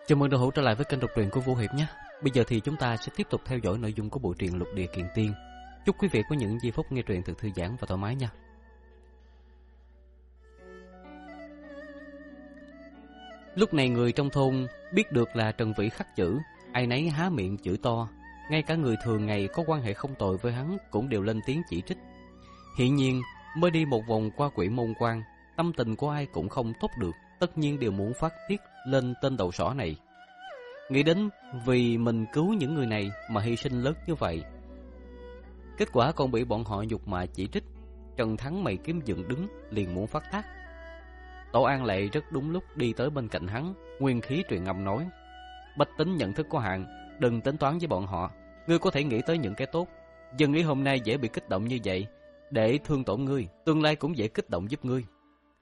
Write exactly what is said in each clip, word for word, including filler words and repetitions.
Chào mừng đồng hữu trở lại với kênh đọc truyện của Vũ Hiệp nhé. Bây giờ thì chúng ta sẽ tiếp tục theo dõi nội dung của bộ truyện Lục Địa Kiện Tiên. Chúc quý vị có những giây phút nghe truyện thật thư giãn và thoải mái nha. Lúc này người trong thôn biết được là Trần Vĩ khắc chữ, ai nấy há miệng chửi to. Ngay cả người thường ngày có quan hệ không tồi với hắn cũng đều lên tiếng chỉ trích. Hiện nhiên, mới đi một vòng qua Quỷ Môn Quan, tâm tình của ai cũng không tốt được, tất nhiên đều muốn phát tiết lên tên đầu sỏ này. Nghĩ đến vì mình cứu những người này mà hy sinh lớn như vậy, kết quả còn bị bọn họ nhục mạ chỉ trích. Trần Thắng mày kiếm dựng đứng, liền muốn phát tác. Tổ An Lệ rất đúng lúc đi tới bên cạnh hắn, nguyên khí truyền âm nói: Bách tính nhận thức có hạn, đừng tính toán với bọn họ. Ngươi có thể nghĩ tới những cái tốt, dân ý hôm nay dễ bị kích động như vậy, để thương tổn ngươi, tương lai cũng dễ kích động giúp ngươi.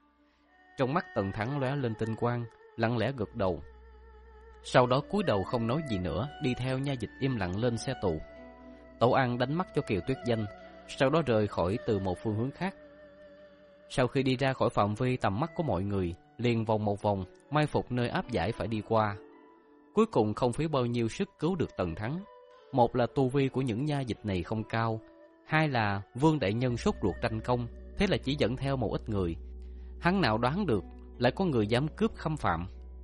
Trong mắt Tần Thắng lóe lên tinh quang, lặng lẽ gật đầu. Sau đó cúi đầu không nói gì nữa, đi theo nha dịch im lặng lên xe tù. Tổ An đánh mắt cho Kiều Tuyết Danh, sau đó rời khỏi từ một phương hướng khác. Sau khi đi ra khỏi phạm vi tầm mắt của mọi người, liền vòng một vòng, mai phục nơi áp giải phải đi qua. Cuối cùng không phí bao nhiêu sức cứu được Tần Thắng. Một là tu vi của những nha dịch này không cao, hai là Vương đại nhân sốt ruột tranh công, thế là chỉ dẫn theo một ít người. Hắn nào đoán được lại có người dám cướp Khâm Phạm.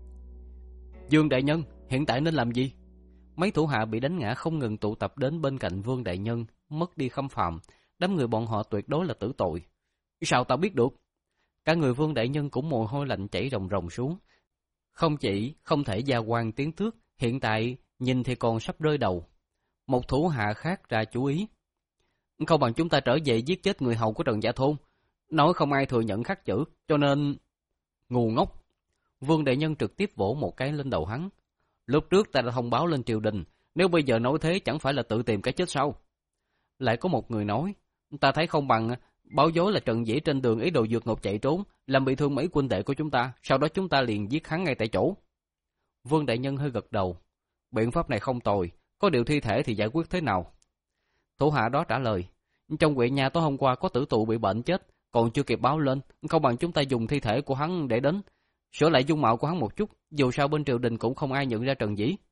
Dương đại nhân, hiện tại nên làm gì? Mấy thủ hạ bị đánh ngã không ngừng tụ tập đến bên cạnh Vương đại nhân, mất đi Khâm Phạm, đám người bọn họ tuyệt đối là tử tội. Sao ta biết được? Cả người Vương đại nhân cũng mồ hôi lạnh chảy ròng ròng xuống. Không chỉ không thể gia quan tiến tước, hiện tại nhìn thì còn sắp rơi đầu. Một thủ hạ khác ra chú ý: Không bằng chúng ta trở về giết chết người hầu của Trần Gia Thôn. Nói không ai thừa nhận khắc chữ, cho nên... Ngu ngốc! Vương đại nhân trực tiếp vỗ một cái lên đầu hắn. Lúc trước ta đã thông báo lên triều đình, nếu bây giờ nói thế chẳng phải là tự tìm cái chết sao? Lại có một người nói: Ta thấy không bằng báo dối là Trần Dĩ trên đường ý đồ vượt ngục chạy trốn, làm bị thương mấy quân đệ của chúng ta, sau đó chúng ta liền giết hắn ngay tại chỗ. Vương đại nhân hơi gật đầu. Biện pháp này không tồi, có điều thi thể thì giải quyết thế nào? Thủ hạ đó trả lời: Trong huyện nhà tối hôm qua có tử tù bị bệnh chết, còn chưa kịp báo lên, không bằng chúng ta dùng thi thể của hắn để đến, sửa lại dung mạo của hắn một chút, dù sao bên triều đình cũng không ai nhận ra Trần Dĩ.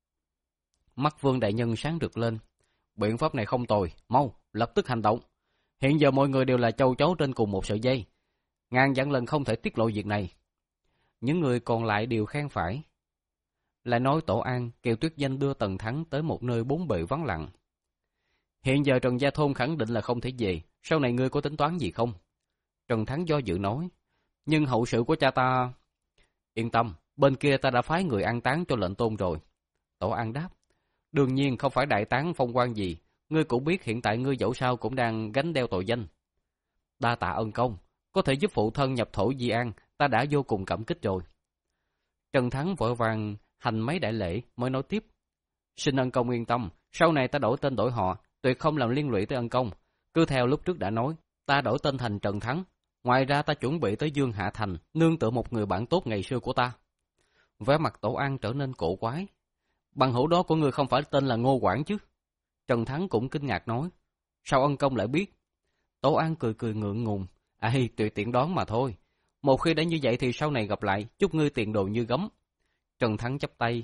Mắt Vương đại nhân sáng rực lên. Biện pháp này không tồi, mau, lập tức hành động. Hiện giờ mọi người đều là châu chấu trên cùng một sợi dây, ngàn vạn lần không thể tiết lộ việc này. Những người còn lại đều khen phải. Lại nói Tổ An, Kiều Tuyết Danh đưa Tần Thắng tới một nơi bốn bề vắng lặng. Hiện giờ Trần Gia Thôn khẳng định là không thể về, sau này ngươi có tính toán gì không? Trần Thắng do dự nói: Nhưng hậu sự của cha ta... Yên tâm, bên kia ta đã phái người an táng cho lệnh tôn rồi. Tổ An đáp: Đương nhiên không phải đại táng phong quan gì, ngươi cũng biết hiện tại ngươi dẫu sao cũng đang gánh đeo tội danh. Đa tạ ân công, có thể giúp phụ thân nhập thổ di an, ta đã vô cùng cảm kích rồi. Trần Thắng vội vàng hành mấy đại lễ mới nói tiếp: Xin ân công yên tâm, sau này ta đổi tên đổi họ, tuyệt không làm liên lụy tới ân công. Cứ theo lúc trước đã nói, ta đổi tên thành Trần Thắng. Ngoài ra ta chuẩn bị tới Dương Hạ Thành, nương tựa một người bạn tốt ngày xưa của ta. Vẻ mặt Tổ An trở nên cổ quái. Bằng hữu đó của ngươi không phải tên là Ngô Quảng chứ? Trần Thắng cũng kinh ngạc nói: Sao ân công lại biết? Tổ An cười cười ngượng ngùng: Ây, tùy tiện đoán mà thôi. Một khi đã như vậy thì sau này gặp lại, chúc ngươi tiền đồ như gấm. Trần Thắng chắp tay: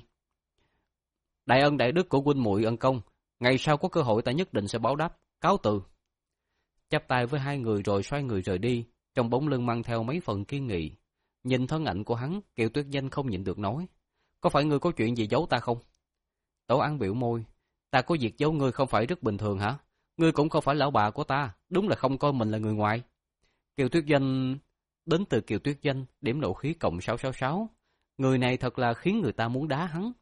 Đại ân đại đức của huynh muội ân công, ngày sau có cơ hội ta nhất định sẽ báo đáp, cáo từ. Chắp tay với hai người rồi xoay người rời đi, trong bóng lưng mang theo mấy phần kiên nghị. Nhìn thân ảnh của hắn, Kiều Tuyết Danh không nhịn được nói: Có phải ngươi có chuyện gì giấu ta không? Tổ An biểu môi: Ta có việc giấu ngươi không phải rất bình thường hả? Ngươi cũng không phải lão bà của ta, đúng là không coi mình là người ngoài. Kiều Tuyết Danh... Đến từ Kiều Tuyết Danh, điểm nộ khí cộng sáu sáu sáu. Người này thật là khiến người ta muốn đá hắn.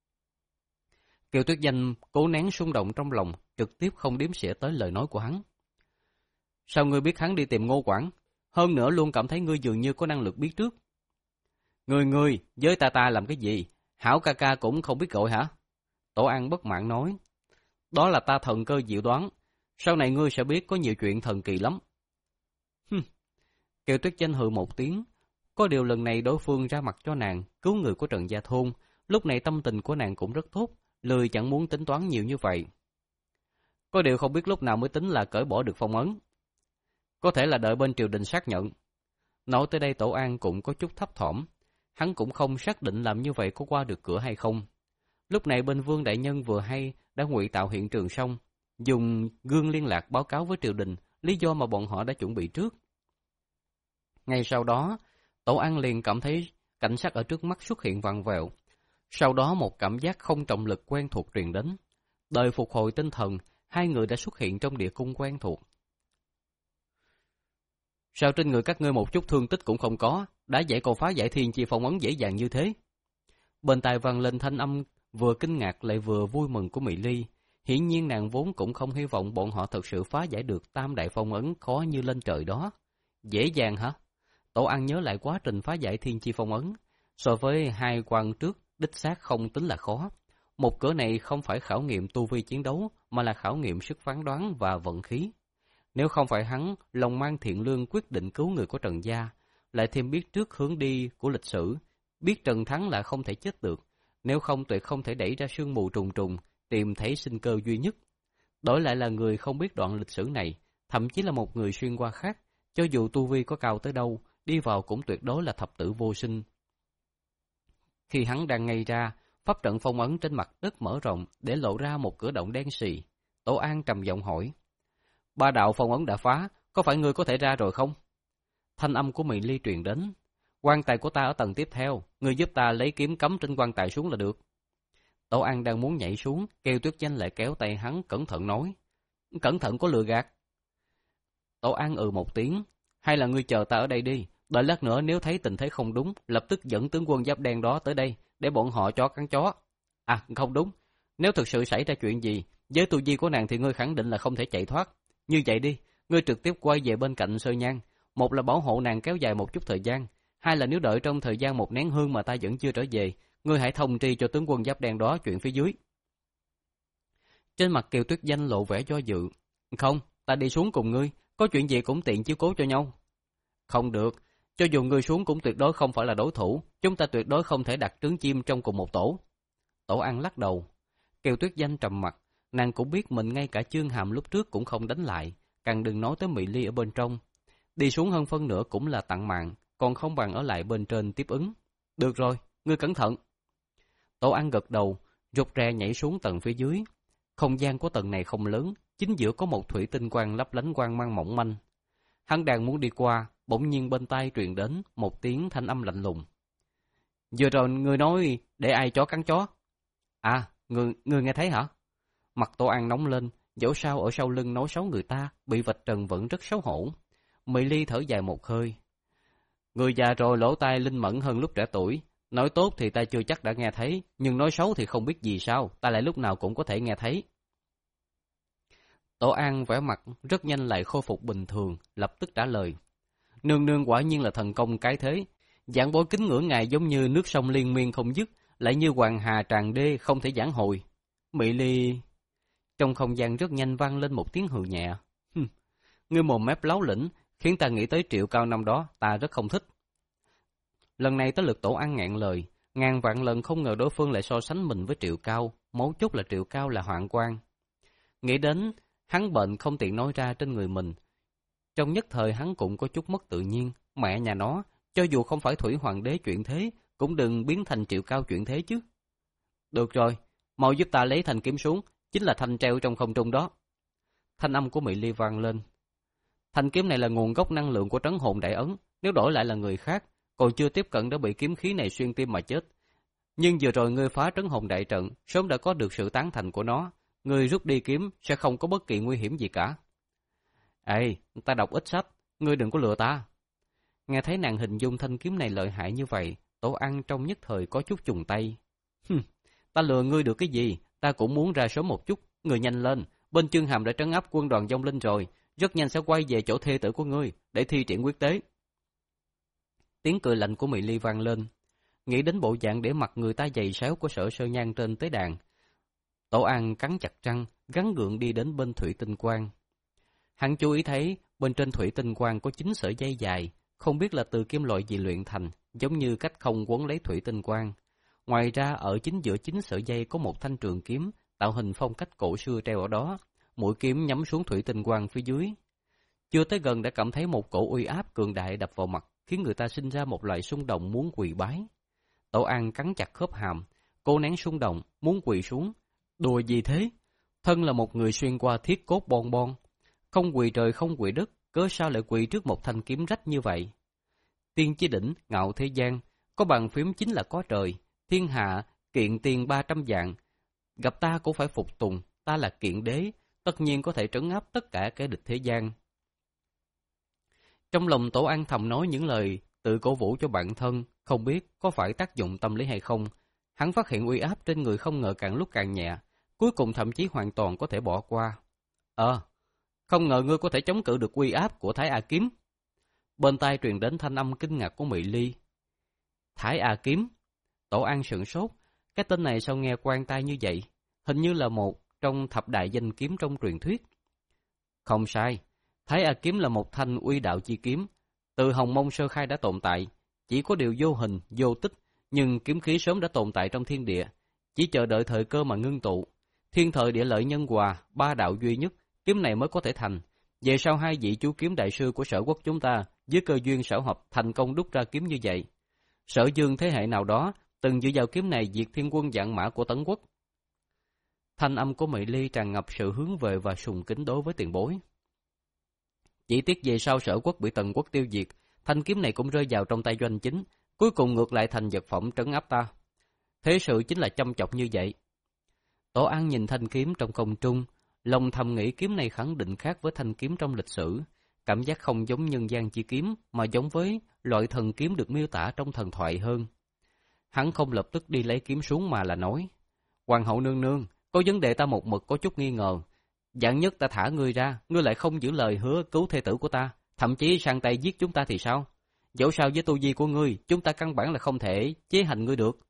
Kiều Tuyết Danh cố nén xung động trong lòng, trực tiếp không đếm xỉa tới lời nói của hắn. Sao ngươi biết hắn đi tìm Ngô Quảng? Hơn nữa luôn cảm thấy ngươi dường như có năng lực biết trước. Ngươi ngươi, với ta ta làm cái gì? Hảo ca ca cũng không biết gọi hả? Tổ An bất mãn nói: Đó là ta thần cơ diệu đoán, sau này ngươi sẽ biết có nhiều chuyện thần kỳ lắm. Hừm. Kiều Tuyết Danh hừ một tiếng. Có điều lần này đối phương ra mặt cho nàng, cứu người của Trần Gia Thôn, lúc này tâm tình của nàng cũng rất tốt, lười chẳng muốn tính toán nhiều như vậy. Có điều không biết lúc nào mới tính là cởi bỏ được phong ấn. Có thể là đợi bên triều đình xác nhận. Nói tới đây Tổ An cũng có chút thấp thỏm. hắn cũng không xác định làm như vậy có qua được cửa hay không. Lúc này bên Vương đại nhân vừa hay đã ngụy tạo hiện trường xong, dùng gương liên lạc báo cáo với triều đình lý do mà bọn họ đã chuẩn bị trước. Ngay sau đó, Tổ An liền cảm thấy cảnh sắc ở trước mắt xuất hiện vặn vẹo. Sau đó một cảm giác không trọng lực quen thuộc truyền đến. Đời phục hồi tinh thần, hai người đã xuất hiện trong địa cung quen thuộc. Sao trên người các ngươi một chút thương tích cũng không có, đã vậy còn phá giải thiên chi phong ấn dễ dàng như thế? Bên tai vang lên thanh âm vừa kinh ngạc lại vừa vui mừng của Mỹ Ly. Hiển nhiên nàng vốn cũng không hy vọng bọn họ thật sự phá giải được tam đại phong ấn khó như lên trời đó. Dễ dàng hả? Tổ An nhớ lại quá trình phá giải thiên chi phong ấn. So với hai quan trước, đích xác không tính là khó. Một cửa này không phải khảo nghiệm tu vi chiến đấu, mà là khảo nghiệm sức phán đoán và vận khí. Nếu không phải hắn, lòng mang thiện lương quyết định cứu người của Trần Gia, lại thêm biết trước hướng đi của lịch sử, biết Trần Thắng là không thể chết được, nếu không tuyệt không thể đẩy ra sương mù trùng trùng, tìm thấy sinh cơ duy nhất. Đổi lại là người không biết đoạn lịch sử này, thậm chí là một người xuyên qua khác, cho dù tu vi có cao tới đâu, đi vào cũng tuyệt đối là thập tử vô sinh. Khi hắn đang ngay ra, pháp trận phong ấn trên mặt đất mở rộng để lộ ra một cửa động đen xì. Tổ An trầm giọng hỏi: Ba đạo phong ấn đã phá, có phải ngươi có thể ra rồi không? Thanh âm của Mỹ Ly truyền đến: Quan tài của ta ở tầng tiếp theo, ngươi giúp ta lấy kiếm cắm trên quan tài xuống là được. Tổ An đang muốn nhảy xuống, Kêu Tuyết Danh lại kéo tay hắn cẩn thận nói: Cẩn thận có lừa gạt. Tổ An ừ một tiếng: Hay là ngươi chờ ta ở đây đi, đợi lát nữa nếu thấy tình thế không đúng, lập tức dẫn tướng quân giáp đen đó tới đây, để bọn họ chó cắn chó. À, không đúng, nếu thực sự xảy ra chuyện gì, với tu vi của nàng thì ngươi khẳng định là không thể chạy thoát. Như vậy đi, ngươi trực tiếp quay về bên cạnh Sơ Nhan, một là bảo hộ nàng kéo dài một chút thời gian, hai là nếu đợi trong thời gian một nén hương mà ta vẫn chưa trở về, ngươi hãy thông tri cho tướng quân giáp đen đó chuyện phía dưới. Trên mặt Kiều Tuyết Danh lộ vẻ do dự. Không, ta đi xuống cùng ngươi, có chuyện gì cũng tiện chiếu cố cho nhau. Không được, cho dù ngươi xuống cũng tuyệt đối không phải là đối thủ, chúng ta tuyệt đối không thể đặt trứng chim trong cùng một tổ. Tổ An lắc đầu. Kiều Tuyết Danh trầm mặt, nàng cũng biết mình ngay cả Chương Hàm lúc trước cũng không đánh lại, càng đừng nói tới Mỹ Ly ở bên trong. Đi xuống hơn phân nửa cũng là tặng mạng, còn không bằng ở lại bên trên tiếp ứng. Được rồi, ngươi cẩn thận. Tổ An gật đầu, rụt rè nhảy xuống tầng phía dưới. Không gian của tầng này không lớn, chính giữa có một thủy tinh quang lấp lánh quang mang mỏng manh. Hắn đang muốn đi qua, bỗng nhiên bên tai truyền đến một tiếng thanh âm lạnh lùng. Vừa rồi ngươi nói để ai chó cắn chó? À, ngươi, ngươi nghe thấy hả? Mặt Tổ An nóng lên, dẫu sao ở sau lưng nói xấu người ta, bị vạch trần vẫn rất xấu hổ. Mỹ Ly thở dài một hơi. Người già rồi lỗ tai linh mẫn hơn lúc trẻ tuổi. Nói tốt thì ta chưa chắc đã nghe thấy, nhưng nói xấu thì không biết gì sao, ta lại lúc nào cũng có thể nghe thấy. Tổ An vẻ mặt rất nhanh lại khôi phục bình thường, lập tức trả lời. Nương nương quả nhiên là thần công cái thế. Giảng bối kính ngưỡng ngài giống như nước sông liên miên không dứt, lại như hoàng hà tràn đê không thể giảng hồi. Mỹ Ly... Trong không gian rất nhanh vang lên một tiếng hừ nhẹ. Ngươi mồm mép láo lĩnh, khiến ta nghĩ tới Triệu Cao năm đó, ta rất không thích. Lần này tới lượt Tổ An ngẹn lời, ngàn vạn lần không ngờ đối phương lại so sánh mình với Triệu Cao, mấu chốt là Triệu Cao là hoạn quan. Nghĩ đến, hắn bệnh không tiện nói ra trên người mình. Trong nhất thời hắn cũng có chút mất tự nhiên, mẹ nhà nó, cho dù không phải Thủy Hoàng đế chuyện thế, cũng đừng biến thành Triệu Cao chuyện thế chứ. Được rồi, mau giúp ta lấy thanh kiếm xuống, chính là thanh treo trong không trung đó. Thanh âm của Mỹ Ly vang lên. Thanh kiếm này là nguồn gốc năng lượng của trấn hồn đại ấn, nếu đổi lại là người khác, còn chưa tiếp cận đã bị kiếm khí này xuyên tim mà chết. Nhưng vừa rồi ngươi phá trấn hồn đại trận, sớm đã có được sự tán thành của nó, ngươi rút đi kiếm sẽ không có bất kỳ nguy hiểm gì cả. Ê, ta đọc ít sách, ngươi đừng có lừa ta. Nghe thấy nàng hình dung thanh kiếm này lợi hại như vậy, Tổ An trong nhất thời có chút chùng tay. Hừm, ta lừa ngươi được cái gì, ta cũng muốn ra sớm một chút, ngươi nhanh lên, bên Chương Hàm đã trấn áp quân đoàn Vong Linh rồi, rất nhanh sẽ quay về chỗ thê tử của ngươi để thi triển quyết tế. Tiếng cười lạnh của Mỹ Ly vang lên, nghĩ đến bộ dạng để mặt người ta dày xéo của Sở Sơ Nhan trên tế đàn. Tổ An cắn chặt răng, gắng gượng đi đến bên thủy tinh quang. Hắn chú ý thấy bên trên thủy tinh quang có chín sợi dây dài, không biết là từ kim loại gì luyện thành, giống như cách không quấn lấy thủy tinh quang. Ngoài ra ở chính giữa chín sợi dây có một thanh trường kiếm, tạo hình phong cách cổ xưa treo ở đó, mũi kiếm nhắm xuống thủy tinh quang phía dưới. Chưa tới gần đã cảm thấy một cổ uy áp cường đại đập vào mặt, khiến người ta sinh ra một loại xung động muốn quỳ bái. Tổ An cắn chặt khớp hàm, cố nén xung động, muốn quỳ xuống. Đùa gì thế? Thân là một người xuyên qua thiết cốt bon bon. Không quỳ trời không quỳ đất, cớ sao lại quỳ trước một thanh kiếm rách như vậy? Tiên chi đỉnh, ngạo thế gian, có bàn phím chính là có trời. Thiên hạ, kiện tiền ba trăm vạn. Gặp ta cũng phải phục tùng, ta là kiện đế, tất nhiên có thể trấn áp tất cả kẻ địch thế gian. Trong lòng Tổ An thầm nói những lời tự cổ vũ cho bản thân, không biết có phải tác dụng tâm lý hay không. Hắn phát hiện uy áp trên người không ngờ càng lúc càng nhẹ, cuối cùng thậm chí hoàn toàn có thể bỏ qua. Ờ, không ngờ ngươi có thể chống cự được uy áp của Thái A Kiếm. Bên tai truyền đến thanh âm kinh ngạc của Mỹ Ly. Thái A Kiếm? Tổ An sửng sốt, cái tên này sao nghe quen tai như vậy? Hình như là một trong thập đại danh kiếm trong truyền thuyết. Không sai, Thái A Kiếm là một thanh uy đạo chi kiếm, từ Hồng Mông sơ khai đã tồn tại, chỉ có điều vô hình, vô tích, nhưng kiếm khí sớm đã tồn tại trong thiên địa, chỉ chờ đợi thời cơ mà ngưng tụ. Thiên thời địa lợi nhân hòa, ba đạo duy nhất, kiếm này mới có thể thành. Về sau hai vị chú kiếm đại sư của Sở Quốc chúng ta, với cơ duyên xảo hợp thành công đúc ra kiếm như vậy. Sở Dương thế hệ nào đó từng dựa vào kiếm này diệt thiên quân vạn mã của Tấn Quốc. Thanh âm của Mỹ Ly tràn ngập sự hướng về và sùng kính đối với tiền bối. Chỉ tiếc về sau Sở Quốc bị Tần Quốc tiêu diệt, thanh kiếm này cũng rơi vào trong tay Doanh Chính, cuối cùng ngược lại thành vật phẩm trấn áp ta. Thế sự chính là chăm chọc như vậy. Tổ An nhìn thanh kiếm trong không trung, lòng thầm nghĩ kiếm này khẳng định khác với thanh kiếm trong lịch sử, cảm giác không giống nhân gian chi kiếm mà giống với loại thần kiếm được miêu tả trong thần thoại hơn. Hắn không lập tức đi lấy kiếm xuống mà là nói: Hoàng hậu nương nương, có vấn đề ta một mực có chút nghi ngờ. Vạn nhất ta thả ngươi ra, ngươi lại không giữ lời hứa cứu thê tử của ta, thậm chí sang tay giết chúng ta thì sao? Dẫu sao với tu vi của ngươi, chúng ta căn bản là không thể chế hành ngươi được.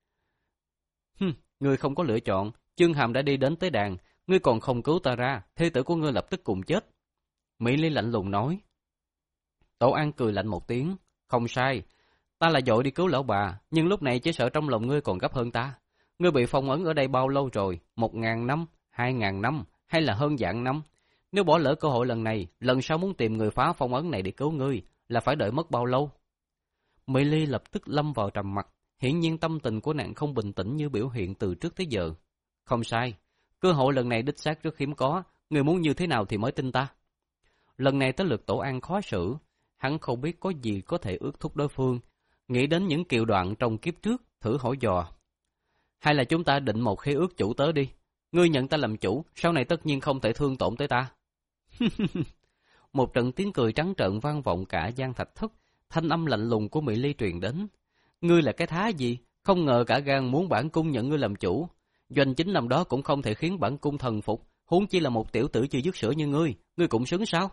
Hừm, ngươi không có lựa chọn, Chương Hàm đã đi đến tới đàn, ngươi còn không cứu ta ra, thê tử của ngươi lập tức cùng chết. Mỹ Ly lạnh lùng nói. Tổ An cười lạnh một tiếng, không sai, ta là vội đi cứu lão bà, nhưng lúc này chỉ sợ trong lòng ngươi còn gấp hơn ta. Ngươi bị phong ấn ở đây bao lâu rồi? Một ngàn năm, hai ngàn năm, hay là hơn vạn năm? Nếu bỏ lỡ cơ hội lần này, lần sau muốn tìm người phá phong ấn này để cứu ngươi, là phải đợi mất bao lâu? Mỹ Ly lập tức lâm vào trầm mặc, hiển nhiên tâm tình của nàng không bình tĩnh như biểu hiện từ trước tới giờ. Không sai, cơ hội lần này đích xác rất hiếm có, người muốn như thế nào thì mới tin ta. Lần này tới lượt Tổ An khó xử, hắn không biết có gì có thể ước thúc đối phương, nghĩ đến những kiều đoạn trong kiếp trước, thử hỏi dò. Hay là chúng ta định một khế ước chủ tớ đi, ngươi nhận ta làm chủ, sau này tất nhiên không thể thương tổn tới ta. Một trận tiếng cười trắng trợn vang vọng cả gian thạch thất, thanh âm lạnh lùng của Mỹ Ly truyền đến. Ngươi là cái thá gì, không ngờ cả gan muốn bản cung nhận ngươi làm chủ. Doanh Chính năm đó cũng không thể khiến bản cung thần phục, huống chi là một tiểu tử chưa dứt sữa như ngươi, ngươi cũng xứng sao?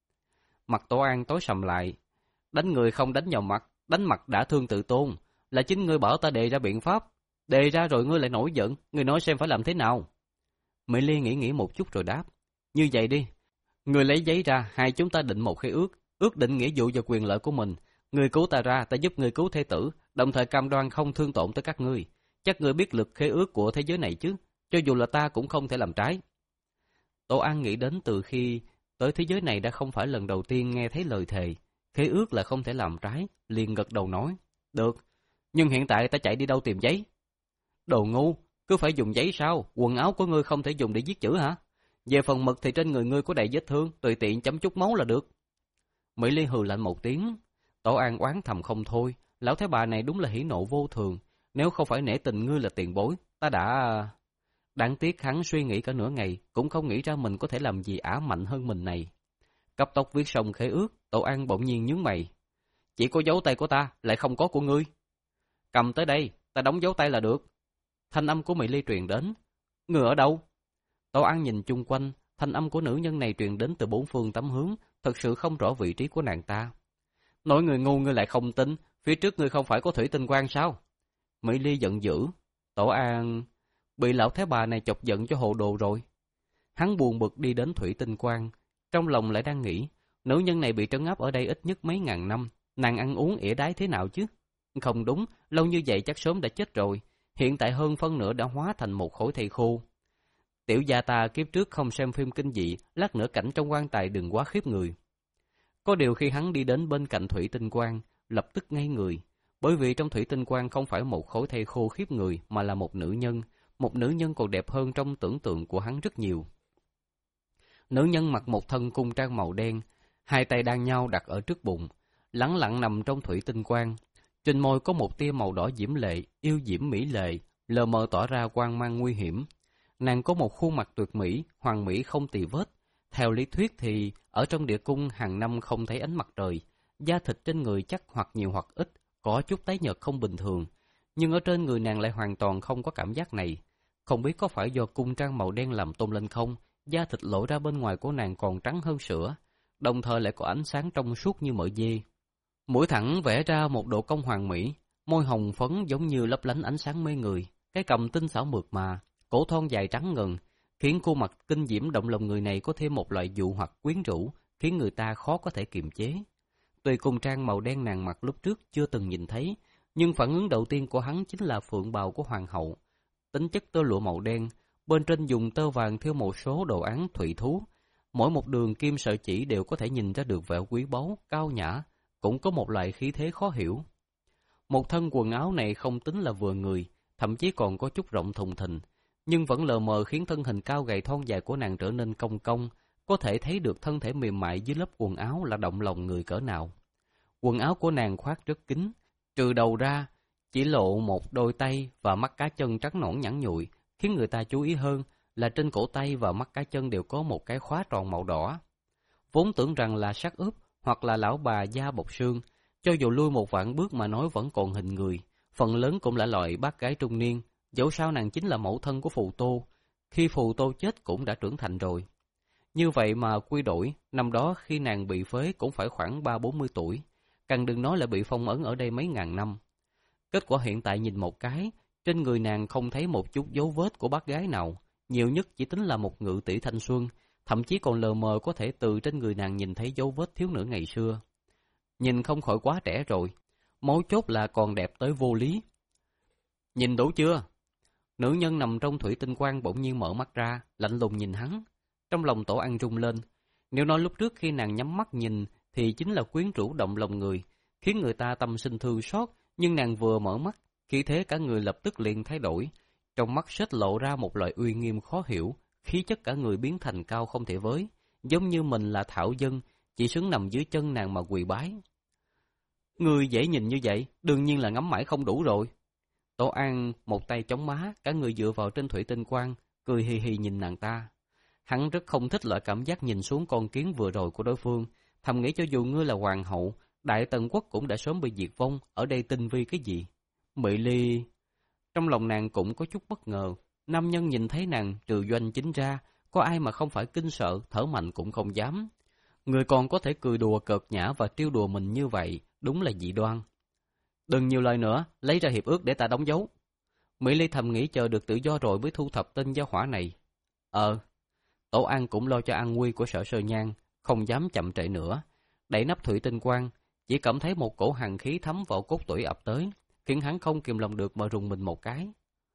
Mặt Tổ An tối sầm lại, đánh người không đánh vào mặt, đánh mặt đã thương tự tôn, là chính ngươi bảo ta đề ra biện pháp, đề ra rồi ngươi lại nổi giận, ngươi nói xem phải làm thế nào? Mỹ Ly nghĩ nghĩ một chút rồi đáp, như vậy đi, ngươi lấy giấy ra, hai chúng ta định một khế ước, ước định nghĩa vụ và quyền lợi của mình, ngươi cứu ta ra, ta giúp ngươi cứu thế tử, đồng thời cam đoan không thương tổn tới các ngươi. Chắc ngươi biết lực khế ước của thế giới này chứ, cho dù là ta cũng không thể làm trái. Tổ An nghĩ đến từ khi tới thế giới này đã không phải lần đầu tiên nghe thấy lời thề, khế ước là không thể làm trái, liền gật đầu nói, được, nhưng hiện tại ta chạy đi đâu tìm giấy? Đồ ngu, cứ phải dùng giấy sao, quần áo của ngươi không thể dùng để viết chữ hả? Về phần mực thì trên người ngươi có đầy vết thương, tùy tiện chấm chút máu là được. Mỹ Ly hừ lạnh một tiếng, Tổ An oán thầm không thôi, lão thái bà này đúng là hỉ nộ vô thường, nếu không phải nể tình ngươi là tiền bối, ta đã... Đáng tiếc hắn suy nghĩ cả nửa ngày, cũng không nghĩ ra mình có thể làm gì ả mạnh hơn mình này. Cấp tốc viết xong khế ước, Tổ An bỗng nhiên nhướng mày. Chỉ có dấu tay của ta, lại không có của ngươi. Cầm tới đây, ta đóng dấu tay là được. Thanh âm của Mỹ Ly truyền đến. Ngươi ở đâu? Tổ An nhìn chung quanh, thanh âm của nữ nhân này truyền đến từ bốn phương tám hướng, thật sự không rõ vị trí của nàng ta. Nói người ngu ngươi lại không tin, phía trước ngươi không phải có thủy tinh quang sao? Mỹ Ly giận dữ. Tổ An... bị lão thái bà này chọc giận cho hồ đồ rồi. Hắn buồn bực đi đến thủy tinh quang, trong lòng lại đang nghĩ, nữ nhân này bị trấn áp ở đây ít nhất mấy ngàn năm, nàng ăn uống ỉa đái thế nào chứ? Không đúng, lâu như vậy chắc sớm đã chết rồi, hiện tại hơn phân nửa đã hóa thành một khối thây khô. Tiểu gia ta kiếp trước không xem phim kinh dị, lát nữa cảnh trong quan tài đừng quá khiếp người. Có điều khi hắn đi đến bên cạnh thủy tinh quang, lập tức ngây người, Bởi vì trong thủy tinh quang không phải một khối thây khô khiếp người mà là một nữ nhân, một nữ nhân còn đẹp hơn trong tưởng tượng của hắn rất nhiều. Nữ nhân mặc một thân cung trang màu đen, hai tay đan nhau đặt ở trước bụng, lẳng lặng nằm trong thủy tinh quang. Trên môi có một tia màu đỏ diễm lệ, yêu diễm mỹ lệ, lờ mờ tỏ ra quang mang nguy hiểm. Nàng có một khuôn mặt tuyệt mỹ, hoàn mỹ không tì vết. Theo lý thuyết thì ở trong địa cung hàng năm không thấy ánh mặt trời, da thịt trên người chắc hoặc nhiều hoặc ít, có chút tái nhợt không bình thường, nhưng ở trên người nàng lại hoàn toàn không có cảm giác này. Không biết có phải do cung trang màu đen làm tôn lên không, da thịt lộ ra bên ngoài của nàng còn trắng hơn sữa, đồng thời lại có ánh sáng trong suốt như mỡ dê. Mũi thẳng vẽ ra một độ cong hoàn mỹ, môi hồng phấn giống như lấp lánh ánh sáng mê người, cái cằm tinh xảo mượt mà, cổ thon dài trắng ngần, khiến khuôn mặt kinh diễm động lòng người này có thêm một loại dụ hoặc quyến rũ, khiến người ta khó có thể kiềm chế. Tuy cung trang màu đen nàng mặc lúc trước chưa từng nhìn thấy, nhưng phản ứng đầu tiên của hắn chính là phượng bào của hoàng hậu. Tính chất tơ lụa màu đen, bên trên dùng tơ vàng thêu một số đồ án thủy thú. Mỗi một đường kim sợi chỉ đều có thể nhìn ra được vẻ quý báu, cao nhã, cũng có một loại khí thế khó hiểu. Một thân quần áo này không tính là vừa người, thậm chí còn có chút rộng thùng thình, nhưng vẫn lờ mờ khiến thân hình cao gầy thon dài của nàng trở nên cong cong, có thể thấy được thân thể mềm mại dưới lớp quần áo là động lòng người cỡ nào. Quần áo của nàng khoác rất kín, trừ đầu ra, chỉ lộ một đôi tay và mắt cá chân trắng nõn nhẵn nhụi, khiến người ta chú ý hơn là trên cổ tay và mắt cá chân đều có một cái khóa tròn màu đỏ. Vốn tưởng rằng là sắt ướp hoặc là lão bà da bọc xương, cho dù lui một vạn bước mà nói vẫn còn hình người, phần lớn cũng là loại bác gái trung niên, dẫu sao nàng chính là mẫu thân của Phù Tô, khi Phù Tô chết cũng đã trưởng thành rồi. Như vậy mà quy đổi, năm đó khi nàng bị phế cũng phải khoảng ba bốn mươi tuổi, càng đừng nói là bị phong ấn ở đây mấy ngàn năm. Kết quả hiện tại nhìn một cái, trên người nàng không thấy một chút dấu vết của bác gái nào, nhiều nhất chỉ tính là một ngự tỷ thanh xuân, thậm chí còn lờ mờ có thể từ trên người nàng nhìn thấy dấu vết thiếu nữ ngày xưa. Nhìn không khỏi quá trẻ rồi, mấu chốt là còn đẹp tới vô lý. Nhìn đủ chưa? Nữ nhân nằm trong thủy tinh quang bỗng nhiên mở mắt ra, lạnh lùng nhìn hắn. Trong lòng Tổ An rung lên, nếu nói lúc trước khi nàng nhắm mắt nhìn thì chính là quyến rũ động lòng người, khiến người ta tâm sinh thương xót, nhưng nàng vừa mở mắt, khí thế cả người lập tức liền thay đổi, trong mắt sét lộ ra một loại uy nghiêm khó hiểu, khí chất cả người biến thành cao không thể với, giống như mình là thảo dân, chỉ xứng nằm dưới chân nàng mà quỳ bái. Người dễ nhìn như vậy, đương nhiên là ngắm mãi không đủ rồi. Tổ An một tay chống má, cả người dựa vào trên thủy tinh quang, cười hì hì nhìn nàng ta. Hắn rất không thích loại cảm giác nhìn xuống con kiến vừa rồi của đối phương, thầm nghĩ cho dù ngươi là hoàng hậu, Đại Tần quốc cũng đã sớm bị diệt vong, ở đây tinh vi cái gì? Mị Ly... Trong lòng nàng cũng có chút bất ngờ, nam nhân nhìn thấy nàng trừ Doanh Chính ra, có ai mà không phải kinh sợ, thở mạnh cũng không dám. Người còn có thể cười đùa cợt nhã và trêu đùa mình như vậy, đúng là dị đoan. Đừng nhiều lời nữa, lấy ra hiệp ước để ta đóng dấu. Mỹ Ly thầm nghĩ chờ được tự do rồi mới thu thập tên gia hỏa này. Ờ, Tổ An cũng lo cho an nguy của Sở Sơ Nhan, không dám chậm trễ nữa. Đẩy nắp thủy tinh quang, chỉ cảm thấy một cổ hàn khí thấm vào cốt tủy ập tới, khiến hắn không kìm lòng được mà rùng mình một cái.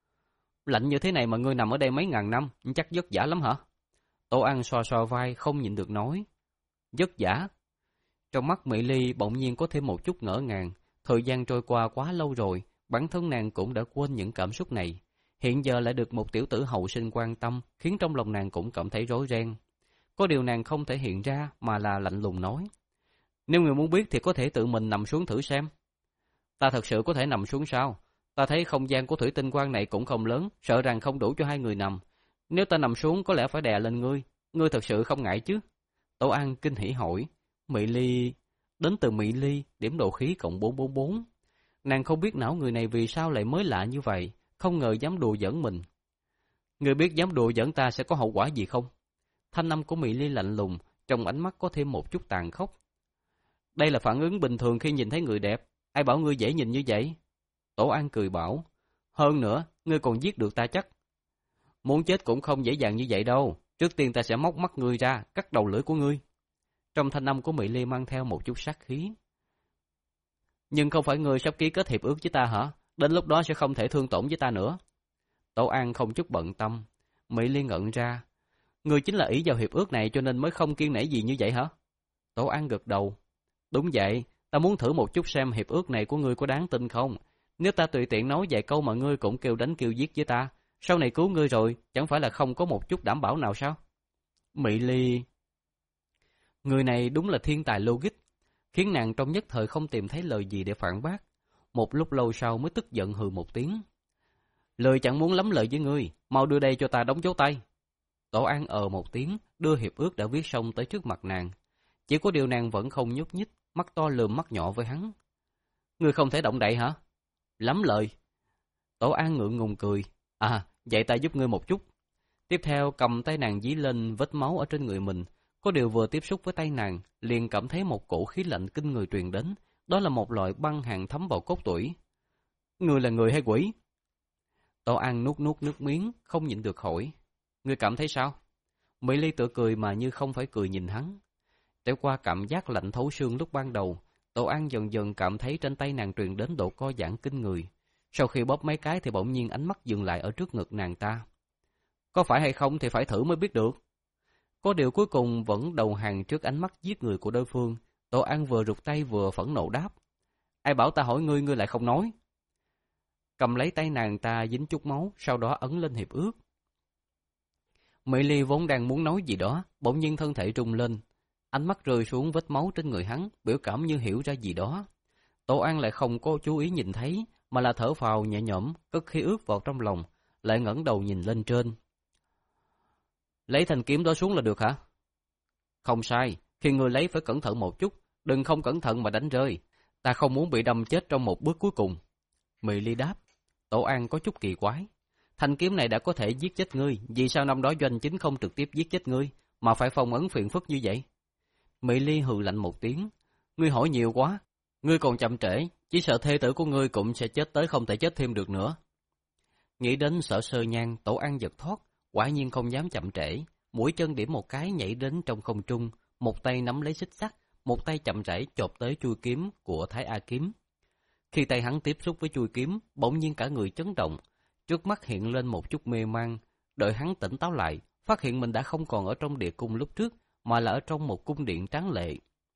Lạnh như thế này mà ngươi nằm ở đây mấy ngàn năm, chắc vất vả lắm hả? Tổ An xoa xoa vai không nhịn được nói. Vất vả? Trong mắt Mỹ Ly bỗng nhiên có thêm một chút ngỡ ngàng. Thời gian trôi qua quá lâu rồi, bản thân nàng cũng đã quên những cảm xúc này. Hiện giờ lại được một tiểu tử hậu sinh quan tâm, khiến trong lòng nàng cũng cảm thấy rối ren. Có điều nàng không thể hiện ra mà là lạnh lùng nói. Nếu người muốn biết thì có thể tự mình nằm xuống thử xem. Ta thật sự có thể nằm xuống sao? Ta thấy không gian của thủy tinh quang này cũng không lớn, sợ rằng không đủ cho hai người nằm. Nếu ta nằm xuống có lẽ phải đè lên ngươi, ngươi thật sự không ngại chứ? Tổ An kinh hỉ hỏi. Mỹ Ly... Đến từ Mỹ Ly, điểm độ khí cộng bốn bốn bốn. Nàng không biết não người này vì sao lại mới lạ như vậy, không ngờ dám đùa giỡn mình. Người biết dám đùa giỡn ta sẽ có hậu quả gì không? Thanh âm của Mỹ Ly lạnh lùng, trong ánh mắt có thêm một chút tàn khốc. Đây là phản ứng bình thường khi nhìn thấy người đẹp, ai bảo ngươi dễ nhìn như vậy? Tổ An cười bảo, hơn nữa, ngươi còn giết được ta chắc. Muốn chết cũng không dễ dàng như vậy đâu, trước tiên ta sẽ móc mắt ngươi ra, cắt đầu lưỡi của ngươi. Trong thanh âm của Mỹ Ly mang theo một chút sát khí. Nhưng không phải ngươi sắp ký kết hiệp ước với ta hả? Đến lúc đó sẽ không thể thương tổn với ta nữa. Tổ An không chút bận tâm. Mỹ Ly ngẩn ra. Ngươi chính là ý vào hiệp ước này cho nên mới không kiên nể gì như vậy hả? Tổ An gật đầu. Đúng vậy, Ta muốn thử một chút xem hiệp ước này của ngươi có đáng tin không. Nếu ta tùy tiện nói vài câu mà ngươi cũng kêu đánh kêu giết với ta, sau này cứu ngươi rồi, chẳng phải là không có một chút đảm bảo nào sao? Mỹ Ly... Người này đúng là thiên tài logic, khiến nàng trong nhất thời không tìm thấy lời gì để phản bác. Một lúc lâu sau mới tức giận hừ một tiếng. Lời chẳng muốn lắm lời với ngươi, mau đưa đây cho ta đóng dấu tay. Tổ An ờ một tiếng, đưa hiệp ước đã viết xong tới trước mặt nàng. Chỉ có điều nàng vẫn không nhúc nhích, mắt to lườm mắt nhỏ với hắn. Ngươi không thể động đậy hả? Lắm lời. Tổ An ngượng ngùng cười. À, vậy ta giúp ngươi một chút. Tiếp theo cầm tay nàng dí lên vết máu ở trên người mình. Có điều vừa tiếp xúc với tay nàng, liền cảm thấy một cổ khí lạnh kinh người truyền đến. Đó là một loại băng hàn thấm vào cốt tủy. Ngươi là người hay quỷ? Tổ An nuốt nuốt nước miếng, không nhịn được hỏi. Ngươi cảm thấy sao? Mỹ Ly tự cười mà như không phải cười nhìn hắn. Trải qua cảm giác lạnh thấu xương lúc ban đầu, Tổ An dần dần cảm thấy trên tay nàng truyền đến độ co giãn kinh người. Sau khi bóp mấy cái thì bỗng nhiên ánh mắt dừng lại ở trước ngực nàng ta. Có phải hay không thì phải thử mới biết được. Có điều cuối cùng vẫn đầu hàng trước ánh mắt giết người của đối phương. Tổ An vừa rụt tay vừa phẫn nộ đáp. Ai bảo ta hỏi ngươi, ngươi lại không nói. Cầm lấy tay nàng ta dính chút máu, sau đó ấn lên hiệp ước. Mỹ Ly vốn đang muốn nói gì đó, bỗng nhiên thân thể rung lên. Ánh mắt rơi xuống vết máu trên người hắn, biểu cảm như hiểu ra gì đó. Tổ An lại không có chú ý nhìn thấy, mà là thở phào nhẹ nhõm, cất khí ước vào trong lòng, lại ngẩng đầu nhìn lên trên. Lấy thanh kiếm đó xuống là được hả? Không sai, khi ngươi lấy phải cẩn thận một chút, đừng không cẩn thận mà đánh rơi. Ta không muốn bị đâm chết trong một bước cuối cùng. Mỹ Ly đáp. Tổ An có chút kỳ quái. Thanh kiếm này đã có thể giết chết ngươi, vì sao năm đó Doanh Chính không trực tiếp giết chết ngươi, mà phải phong ấn phiền phức như vậy? Mỹ Ly hừ lạnh một tiếng. Ngươi hỏi nhiều quá, ngươi còn chậm trễ, chỉ sợ thê tử của ngươi cũng sẽ chết tới không thể chết thêm được nữa. Nghĩ đến Sở Sơ Nhan, Tổ An giật thoát, quả nhiên không dám chậm trễ, mũi chân điểm một cái nhảy đến trong không trung, một tay nắm lấy xích sắt, một tay chậm rãi chộp tới chuôi kiếm của Thái A kiếm. Khi tay hắn tiếp xúc với chuôi kiếm, bỗng nhiên cả người chấn động, trước mắt hiện lên một chút mê mang, đợi hắn tỉnh táo lại, phát hiện mình đã không còn ở trong địa cung lúc trước, mà là ở trong một cung điện tráng lệ.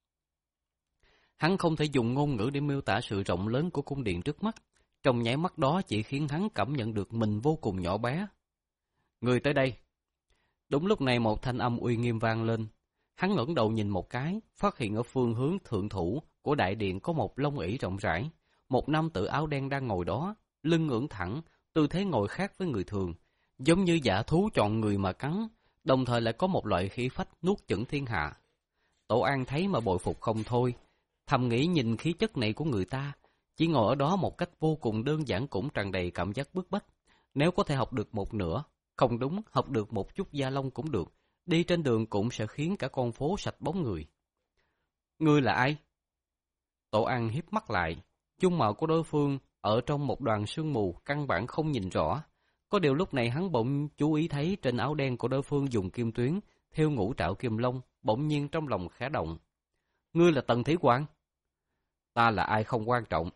Hắn không thể dùng ngôn ngữ để miêu tả sự rộng lớn của cung điện trước mắt, trong nháy mắt đó chỉ khiến hắn cảm nhận được mình vô cùng nhỏ bé. Người tới đây. Đúng lúc này một thanh âm uy nghiêm vang lên. Hắn ngẩng đầu nhìn một cái, phát hiện ở phương hướng thượng thủ của đại điện có một lông ỷ rộng rãi. Một nam tử áo đen đang ngồi đó, lưng ngưỡng thẳng, tư thế ngồi khác với người thường, giống như dã thú chọn người mà cắn, đồng thời lại có một loại khí phách nuốt chửng thiên hạ. Tổ An thấy mà bội phục không thôi, thầm nghĩ nhìn khí chất này của người ta, chỉ ngồi ở đó một cách vô cùng đơn giản cũng tràn đầy cảm giác bức bách. Nếu có thể học được một nửa, không đúng, học được một chút da lông cũng được, đi trên đường cũng sẽ khiến cả con phố sạch bóng người. Ngươi là ai? Tổ An hiếp mắt lại, dung mạo của đối phương ở trong một đoàn sương mù căn bản không nhìn rõ. Có điều lúc này hắn bỗng chú ý thấy trên áo đen của đối phương dùng kim tuyến, thêu ngũ trảo kim long, bỗng nhiên trong lòng khẽ động. Ngươi là Tần Thí Quan? Ta là ai không quan trọng.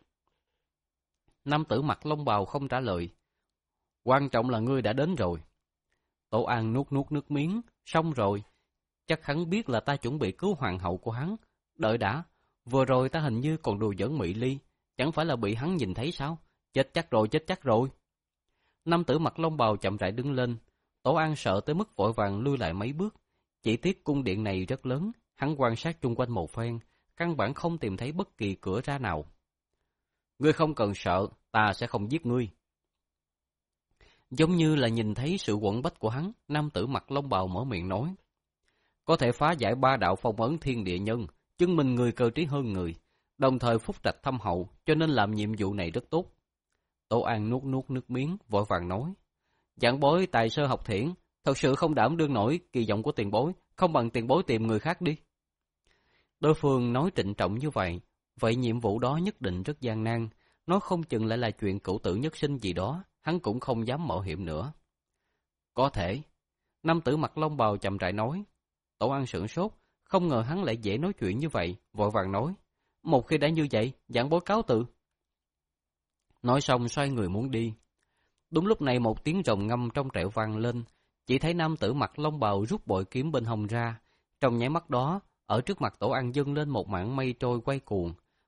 Nam tử mặc long bào không trả lời. Quan trọng là ngươi đã đến rồi. Tổ An nuốt nuốt nước miếng, xong rồi. Chắc hắn biết là ta chuẩn bị cứu hoàng hậu của hắn. Đợi đã, vừa rồi ta hình như còn đùa giỡn Mỹ Ly, chẳng phải là bị hắn nhìn thấy sao? Chết chắc rồi, chết chắc rồi. Nam tử mặc long bào chậm rãi đứng lên. Tổ An sợ tới mức vội vàng lui lại mấy bước. Chỉ tiếc cung điện này rất lớn, hắn quan sát chung quanh một phen, căn bản không tìm thấy bất kỳ cửa ra nào. Ngươi không cần sợ, ta sẽ không giết ngươi. Giống như là nhìn thấy sự quẫn bách của hắn, nam tử mặc long bào mở miệng nói. Có thể phá giải ba đạo phong ấn thiên địa nhân, chứng minh người cơ trí hơn người, đồng thời phúc trạch thâm hậu, cho nên làm nhiệm vụ này rất tốt. Tổ An nuốt nuốt nước miếng, vội vàng nói. Giảng bối tài sơ học thiển, thật sự không đảm đương nổi kỳ vọng của tiền bối, không bằng tiền bối tìm người khác đi. Đối phương nói trịnh trọng như vậy, vậy nhiệm vụ đó nhất định rất gian nan, nói không chừng lại là chuyện cửu tử nhất sinh gì đó, hắn cũng không dám mạo hiểm nữa. Có thể. Nam tử mặc long bào chậm rãi nói. Tổ An sửng sốt, không ngờ hắn lại dễ nói chuyện như vậy, vội vàng nói. Một khi đã như vậy, giảng bối cáo từ. Nói xong xoay người muốn đi. Đúng lúc này một tiếng rồng ngâm trong trẻo vang lên, chỉ thấy nam tử mặc long bào rút bội kiếm bên hông ra. Trong nháy mắt đó, ở trước mặt Tổ An dâng lên một mảng mây trôi quay cuồng,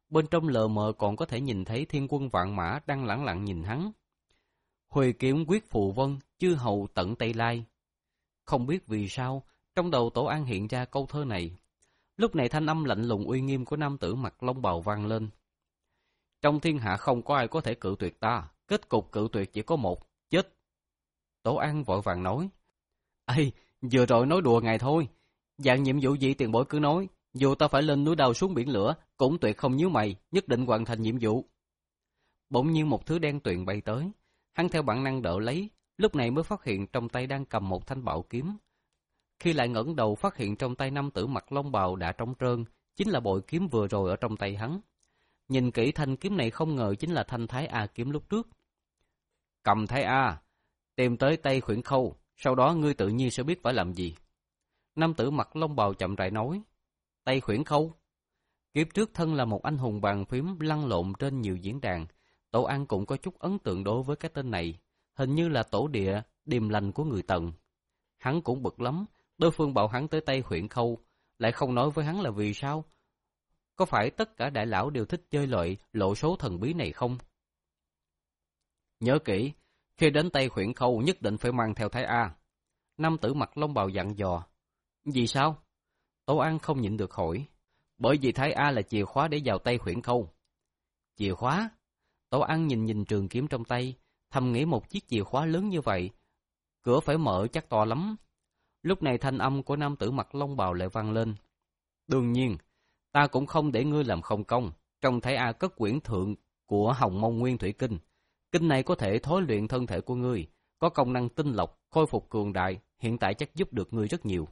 bên trong lờ mờ còn có thể nhìn thấy thiên quân vạn mã đang lẳng lặng nhìn hắn. Huề kiếm quyết phù vân, chư hầu tận Tây Lai. Không biết vì sao, trong đầu Tổ An hiện ra câu thơ này. Lúc này thanh âm lạnh lùng uy nghiêm của nam tử mặc long bào vang lên. Trong thiên hạ không có ai có thể cự tuyệt ta, kết cục cự tuyệt chỉ có một, chết. Tổ An vội vàng nói. Ây, vừa rồi nói đùa ngài thôi. Dạng nhiệm vụ gì tiền bối cứ nói, dù ta phải lên núi đao xuống biển lửa, cũng tuyệt không nhíu mày, nhất định hoàn thành nhiệm vụ. Bỗng nhiên một thứ đen tuyền bay tới, hắn theo bản năng đỡ lấy, lúc này mới phát hiện trong tay đang cầm một thanh bảo kiếm. Khi lại ngẩng đầu phát hiện trong tay nam tử mặc long bào đã trống trơn, chính là bội kiếm vừa rồi ở trong tay hắn. Nhìn kỹ thanh kiếm này không ngờ chính là thanh Thái A kiếm lúc trước. Cầm Thái A, tìm tới Tây Khuyển Khâu, sau đó ngươi tự nhiên sẽ biết phải làm gì. Nam tử mặc long bào chậm rãi nói. Tây Khuyển Khâu? Kiếp trước thân là một anh hùng bàn phím lăn lộn trên nhiều diễn đàn, Tổ An cũng có chút ấn tượng đối với cái tên này, hình như là tổ địa điềm lành của người Tần. Hắn cũng bực lắm, đối phương bảo hắn tới Tây Khuyển Khâu, lại không nói với hắn là vì sao. Có phải tất cả đại lão đều thích chơi loại lộ số thần bí này không? Nhớ kỹ, khi đến Tây Khuyển Khâu nhất định phải mang theo Thái A. Nam tử mặc long bào dặn dò. Vì sao? Tổ An không nhịn được hỏi. Bởi vì Thái A là chìa khóa để vào Tây Khuyển Khâu. Chìa khóa? Tổ An nhìn nhìn trường kiếm trong tay, thầm nghĩ một chiếc chìa khóa lớn như vậy, cửa phải mở chắc to lắm. Lúc này thanh âm của nam tử mặc long bào lại vang lên. Đương nhiên, ta cũng không để ngươi làm không công. Trong Thái A cất quyển thượng của Hồng Mông Nguyên Thủy Kinh. Kinh này có thể thối luyện thân thể của ngươi, có công năng tinh lọc, khôi phục cường đại, hiện tại chắc giúp được ngươi rất nhiều.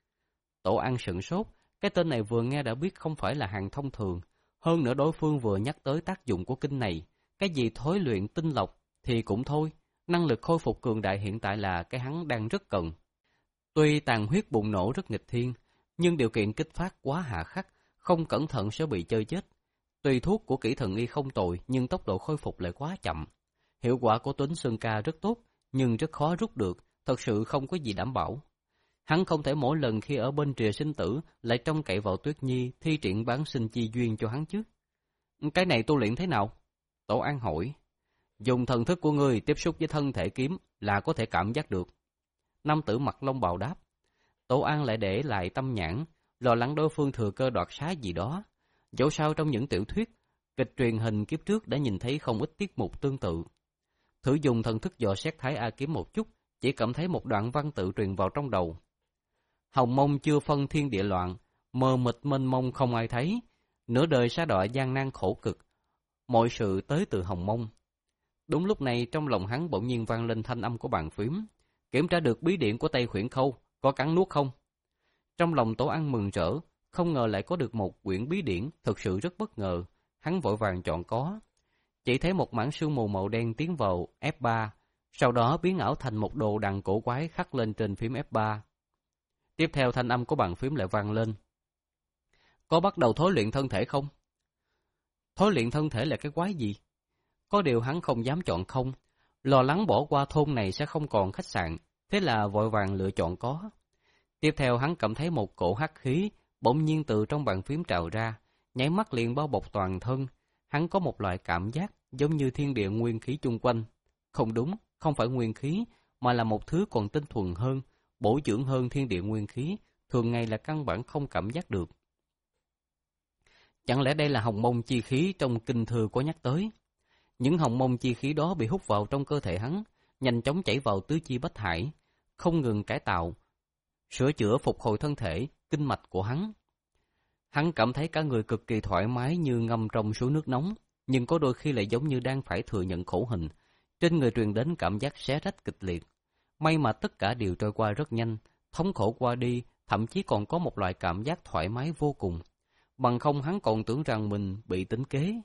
Tổ An sửng sốt, cái tên này vừa nghe đã biết không phải là hàng thông thường. Hơn nữa đối phương vừa nhắc tới tác dụng của kinh này, cái gì thối luyện tinh lọc thì cũng thôi, năng lực khôi phục cường đại hiện tại là cái hắn đang rất cần. Tuy tàn huyết bùng nổ rất nghịch thiên, nhưng điều kiện kích phát quá hà khắc, không cẩn thận sẽ bị chơi chết. Tuy thuốc của kỹ thần y không tồi, nhưng tốc độ khôi phục lại quá chậm. Hiệu quả của Tuấn Sơn Ca rất tốt, nhưng rất khó rút được, thật sự không có gì đảm bảo. Hắn không thể mỗi lần khi ở bên rìa sinh tử lại trông cậy vào Tuyết Nhi thi triển bán sinh chi duyên cho hắn chứ. Cái này tu luyện thế nào? Tổ An hỏi. Dùng thần thức của ngươi tiếp xúc với thân thể kiếm là có thể cảm giác được. Nam tử mặc long bào đáp. Tổ An lại để lại tâm nhãn, lo lắng đối phương thừa cơ đoạt xá gì đó. Dẫu sao trong những tiểu thuyết, kịch truyền hình kiếp trước đã nhìn thấy không ít tiết mục tương tự. Thử dùng thần thức dò xét Thái A kiếm một chút, chỉ cảm thấy một đoạn văn tự truyền vào trong đầu. Hồng Mông chưa phân thiên địa loạn, mờ mịt mênh mông không ai thấy, nửa đời sa đọa gian nan khổ cực, mọi sự tới từ Hồng Mông. Đúng lúc này trong lòng hắn bỗng nhiên vang lên thanh âm của bàn phím, kiểm tra được bí điển của Tây Khuyển Khâu, có cắn nuốt không? Trong lòng Tổ An mừng rỡ, không ngờ lại có được một quyển bí điển, thực sự rất bất ngờ, hắn vội vàng chọn có. Chỉ thấy một mảng sương mù màu đen tiến vào F ba, sau đó biến ảo thành một đồ đằng cổ quái khắc lên trên phím F ba. Tiếp theo thanh âm của bàn phím lại vang lên. Có bắt đầu thối luyện thân thể không? Thối luyện thân thể là cái quái gì? Có điều hắn không dám chọn không, lo lắng bỏ qua thôn này sẽ không còn khách sạn, thế là vội vàng lựa chọn có. Tiếp theo hắn cảm thấy một cổ hắc khí bỗng nhiên từ trong bàn phím trào ra, nháy mắt liền bao bọc toàn thân. Hắn có một loại cảm giác giống như thiên địa nguyên khí chung quanh. Không đúng, không phải nguyên khí, mà là một thứ còn tinh thuần hơn, bổ dưỡng hơn thiên địa nguyên khí, thường ngày là căn bản không cảm giác được. Chẳng lẽ đây là hồng mông chi khí trong kinh thư có nhắc tới? Những hồng mông chi khí đó bị hút vào trong cơ thể hắn, nhanh chóng chảy vào tứ chi bách hải, không ngừng cải tạo, sửa chữa phục hồi thân thể, kinh mạch của hắn. Hắn cảm thấy cả người cực kỳ thoải mái như ngâm trong suối nước nóng, nhưng có đôi khi lại giống như đang phải thừa nhận khổ hình. Trên người truyền đến cảm giác xé rách kịch liệt. May mà tất cả đều trôi qua rất nhanh, thống khổ qua đi, thậm chí còn có một loại cảm giác thoải mái vô cùng. Bằng không hắn còn tưởng rằng mình bị tính kế.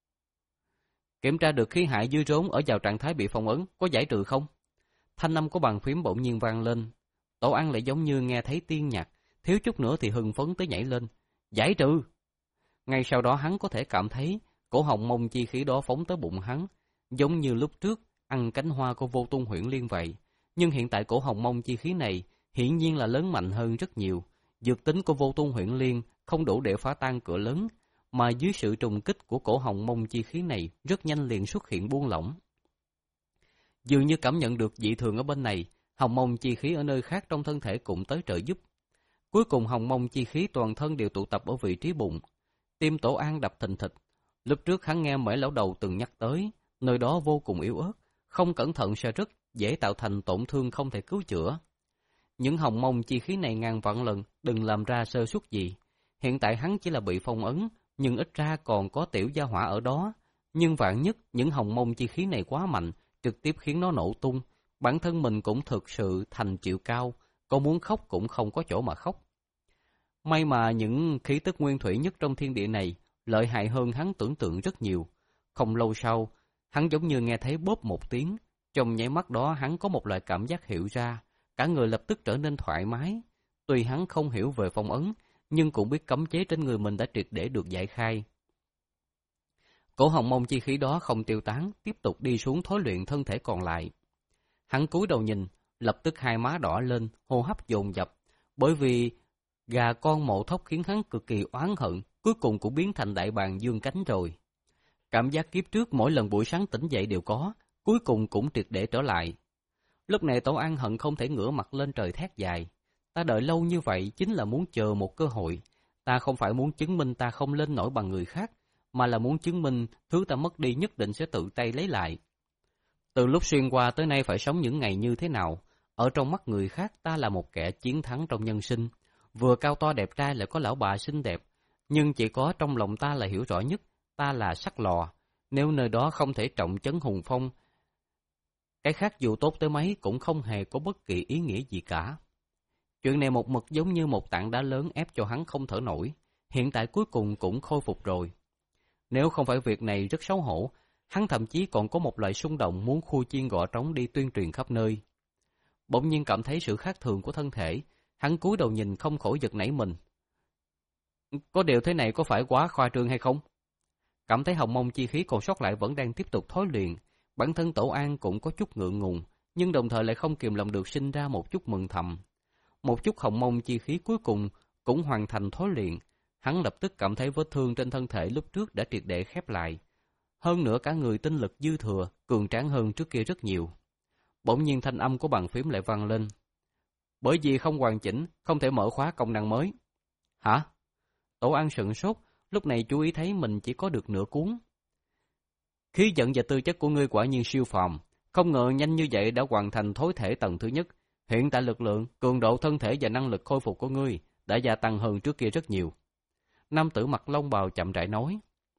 Kiểm tra được khí hải dư rốn ở vào trạng thái bị phong ấn, có giải trừ không? Thanh âm của bàn phím bỗng nhiên vang lên. Tổ An lại giống như nghe thấy tiên nhạc, thiếu chút nữa thì hưng phấn tới nhảy lên. Giải trừ! Ngay sau đó hắn có thể cảm thấy cổ hồng mông chi khí đó phóng tới bụng hắn, giống như lúc trước ăn cánh hoa của Vô Tung Huyễn Liên vậy. Nhưng hiện tại cổ hồng mông chi khí này hiển nhiên là lớn mạnh hơn rất nhiều. Dược tính của Vô Tung Huyễn Liên không đủ để phá tan cửa lớn, mà dưới sự trùng kích của cổ hồng mông chi khí này rất nhanh liền xuất hiện buông lỏng. Dường như cảm nhận được dị thường ở bên này, hồng mông chi khí ở nơi khác trong thân thể cũng tới trợ giúp. Cuối cùng hồng mông chi khí toàn thân đều tụ tập ở vị trí bụng. Tim Tổ An đập thình thịch. Lúc trước hắn nghe Mễ lão đầu từng nhắc tới, nơi đó vô cùng yếu ớt, không cẩn thận sẽ rất dễ tạo thành tổn thương không thể cứu chữa. Những hồng mông chi khí này ngàn vạn lần đừng làm ra sơ suất gì. Hiện tại hắn chỉ là bị phong ấn, nhưng ít ra còn có tiểu gia hỏa ở đó. Nhưng vạn nhất những hồng mông chi khí này quá mạnh, trực tiếp khiến nó nổ tung. Bản thân mình cũng thực sự thành chịu cao, có muốn khóc cũng không có chỗ mà khóc. May mà những khí tức nguyên thủy nhất trong thiên địa này lợi hại hơn hắn tưởng tượng rất nhiều. Không lâu sau, hắn giống như nghe thấy bóp một tiếng. Trong nháy mắt đó hắn có một loại cảm giác hiểu ra, cả người lập tức trở nên thoải mái. Tuy hắn không hiểu về phong ấn, nhưng cũng biết cấm chế trên người mình đã triệt để được giải khai. Cổ hồng mông chi khí đó không tiêu tán, tiếp tục đi xuống thối luyện thân thể còn lại. Hắn cúi đầu nhìn, lập tức hai má đỏ lên, hô hấp dồn dập, bởi vì gà con mộ thóc khiến hắn cực kỳ oán hận, cuối cùng cũng biến thành đại bàng dương cánh rồi. Cảm giác kiếp trước mỗi lần buổi sáng tỉnh dậy đều có, cuối cùng cũng triệt để trở lại. Lúc này Tổ An hận không thể ngửa mặt lên trời thét dài. Ta đợi lâu như vậy chính là muốn chờ một cơ hội. Ta không phải muốn chứng minh ta không lên nổi bằng người khác, mà là muốn chứng minh thứ ta mất đi nhất định sẽ tự tay lấy lại. Từ lúc xuyên qua tới nay phải sống những ngày như thế nào, ở trong mắt người khác ta là một kẻ chiến thắng trong nhân sinh, vừa cao to đẹp trai lại có lão bà xinh đẹp, nhưng chỉ có trong lòng ta là hiểu rõ nhất, ta là sắt lò, nếu nơi đó không thể trọng trấn hùng phong, cái khác dù tốt tới mấy cũng không hề có bất kỳ ý nghĩa gì cả. Chuyện này một mực giống như một tảng đá lớn ép cho hắn không thở nổi, hiện tại cuối cùng cũng khôi phục rồi. Nếu không phải việc này rất xấu hổ, hắn thậm chí còn có một loại xung động muốn khui chiên gõ trống đi tuyên truyền khắp nơi. Bỗng nhiên cảm thấy sự khác thường của thân thể, hắn cúi đầu nhìn không khỏi giật nảy mình. Có điều thế này có phải quá khoa trương hay không? Cảm thấy hồng mông chi khí còn sót lại vẫn đang tiếp tục thối luyện, bản thân Tổ An cũng có chút ngượng ngùng, nhưng đồng thời lại không kìm lòng được sinh ra một chút mừng thầm. Một chút hồng mông chi khí cuối cùng cũng hoàn thành thối luyện, hắn lập tức cảm thấy vết thương trên thân thể lúc trước đã triệt để khép lại. Hơn nữa cả người tinh lực dư thừa, cường tráng hơn trước kia rất nhiều. Bỗng nhiên thanh âm của bàn phím lại vang lên. Bởi vì không hoàn chỉnh, không thể mở khóa công năng mới. Hả? Tổ An sửng sốt, lúc này chú ý thấy mình chỉ có được nửa cuốn. Khí giận và tư chất của ngươi quả nhiên siêu phàm, không ngờ nhanh như vậy đã hoàn thành thối thể tầng thứ nhất. Hiện tại lực lượng, cường độ thân thể và năng lực khôi phục của ngươi đã gia tăng hơn trước kia rất nhiều. Nam tử mặc long bào chậm rãi nói.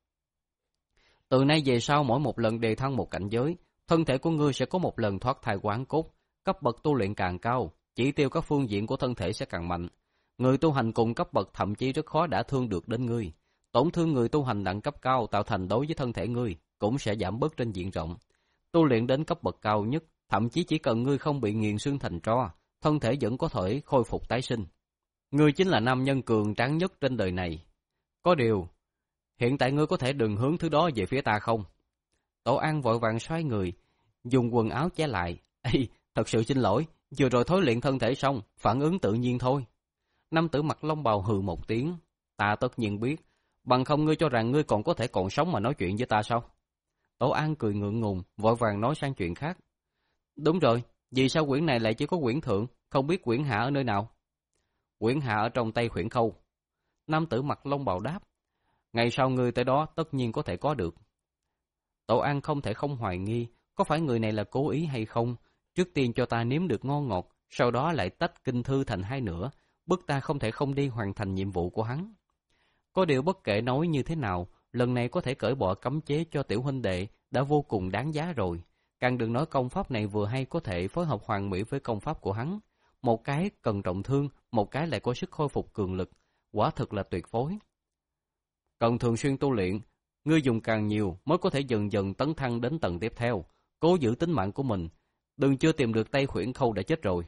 Từ nay về sau mỗi một lần đề thăng một cảnh giới, thân thể của ngươi sẽ có một lần thoát thai quán cốt, cấp bậc tu luyện càng cao, chỉ tiêu các phương diện của thân thể sẽ càng mạnh. Người tu hành cùng cấp bậc thậm chí rất khó đả thương được đến ngươi. Tổn thương người tu hành đẳng cấp cao tạo thành đối với thân thể ngươi cũng sẽ giảm bớt trên diện rộng. Tu luyện đến cấp bậc cao nhất, thậm chí chỉ cần ngươi không bị nghiền xương thành tro, thân thể vẫn có thể khôi phục tái sinh. Ngươi chính là nam nhân cường tráng nhất trên đời này. Có điều, hiện tại ngươi có thể đừng hướng thứ đó về phía ta không? Tổ An vội vàng xoay người, dùng quần áo che lại. Ê, thật sự xin lỗi, vừa rồi thối luyện thân thể xong, phản ứng tự nhiên thôi. Nam tử mặc long bào hừ một tiếng. Ta tất nhiên biết, bằng không ngươi cho rằng ngươi còn có thể còn sống mà nói chuyện với ta sao? Tổ An cười ngượng ngùng, vội vàng nói sang chuyện khác. Đúng rồi, vì sao quyển này lại chỉ có quyển thượng, không biết quyển hạ ở nơi nào? Quyển hạ ở trong tay Khuyển Khâu. Nam tử mặc long bào đáp. Ngày sau ngươi tới đó tất nhiên có thể có được. Tổ An không thể không hoài nghi, có phải người này là cố ý hay không? Trước tiên cho ta nếm được ngon ngọt, sau đó lại tách kinh thư thành hai nửa, bức ta không thể không đi hoàn thành nhiệm vụ của hắn. Có điều bất kể nói như thế nào, lần này có thể cởi bỏ cấm chế cho tiểu huynh đệ đã vô cùng đáng giá rồi. Càng đừng nói công pháp này vừa hay có thể phối hợp hoàn mỹ với công pháp của hắn. Một cái cần trọng thương, một cái lại có sức khôi phục cường lực, quả thực là tuyệt phối. Cần thường xuyên tu luyện, ngươi dùng càng nhiều mới có thể dần dần tấn thăng đến tầng tiếp theo, cố giữ tính mạng của mình, đừng chưa tìm được tay Khuyển Khâu đã chết rồi.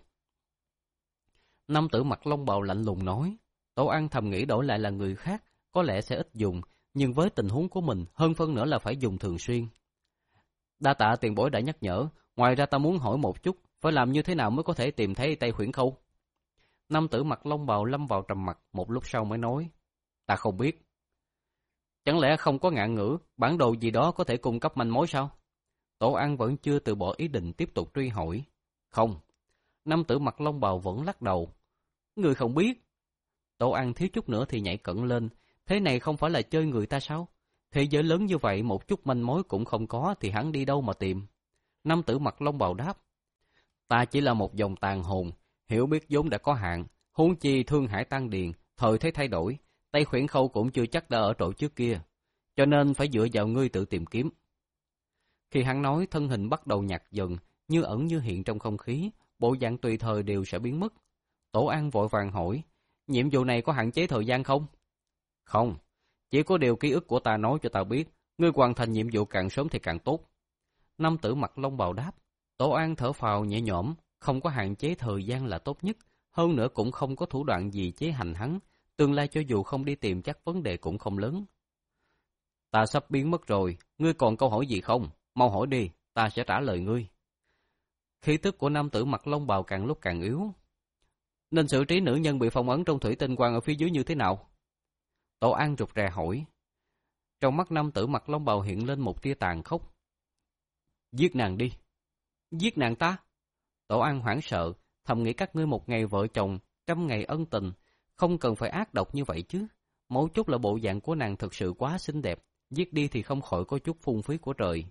Nam tử mặc long bào lạnh lùng nói. Tổ An thầm nghĩ đổi lại là người khác, có lẽ sẽ ít dùng, nhưng với tình huống của mình, hơn phân nữa là phải dùng thường xuyên. Đa tạ tiền bối đã nhắc nhở, ngoài ra ta muốn hỏi một chút, phải làm như thế nào mới có thể tìm thấy tay Khuyển Khâu? Nam tử mặc long bào lâm vào trầm mặc, một lúc sau mới nói. Ta không biết. Chẳng lẽ không có ngạn ngữ, bản đồ gì đó có thể cung cấp manh mối sao? Tổ An vẫn chưa từ bỏ ý định tiếp tục truy hỏi. Không. Nam tử mặc long bào vẫn lắc đầu. Người không biết. Tổ An thiếu chút nữa thì nhảy cẩn lên. Thế này không phải là chơi người ta sao? Thế giới lớn như vậy một chút manh mối cũng không có thì hắn đi đâu mà tìm? Nam tử mặc long bào đáp. Ta chỉ là một dòng tàn hồn, hiểu biết vốn đã có hạn. Huống chi thương hải tăng điền, thời thế thay đổi. Tây Khuyển Khâu cũng chưa chắc đã ở chỗ trước kia. Cho nên phải dựa vào ngươi tự tìm kiếm. Khi hắn nói, thân hình bắt đầu nhạt dần, như ẩn như hiện trong không khí, bộ dạng tùy thời đều sẽ biến mất. Tổ An vội vàng hỏi, nhiệm vụ này có hạn chế thời gian không? Không, chỉ có điều ký ức của ta nói cho ta biết, ngươi hoàn thành nhiệm vụ càng sớm thì càng tốt. Nam tử mặc long bào đáp. Tổ An thở phào nhẹ nhõm, không có hạn chế thời gian là tốt nhất, hơn nữa cũng không có thủ đoạn gì chế hành hắn, tương lai cho dù không đi tìm chắc vấn đề cũng không lớn. Ta sắp biến mất rồi, ngươi còn câu hỏi gì không? Mau hỏi đi, ta sẽ trả lời ngươi. Khí tức của nam tử mặc long bào càng lúc càng yếu. Nên xử trí nữ nhân bị phong ấn trong thủy tinh quang ở phía dưới như thế nào? Tổ An rụt rè hỏi. Trong mắt nam tử mặc long bào hiện lên một tia tàn khốc. Giết nàng đi. Giết nàng ta? Tổ An hoảng sợ, thầm nghĩ các ngươi một ngày vợ chồng, trăm ngày ân tình, không cần phải ác độc như vậy chứ. Mấu chốt là bộ dạng của nàng thực sự quá xinh đẹp, giết đi thì không khỏi có chút phung phí của trời.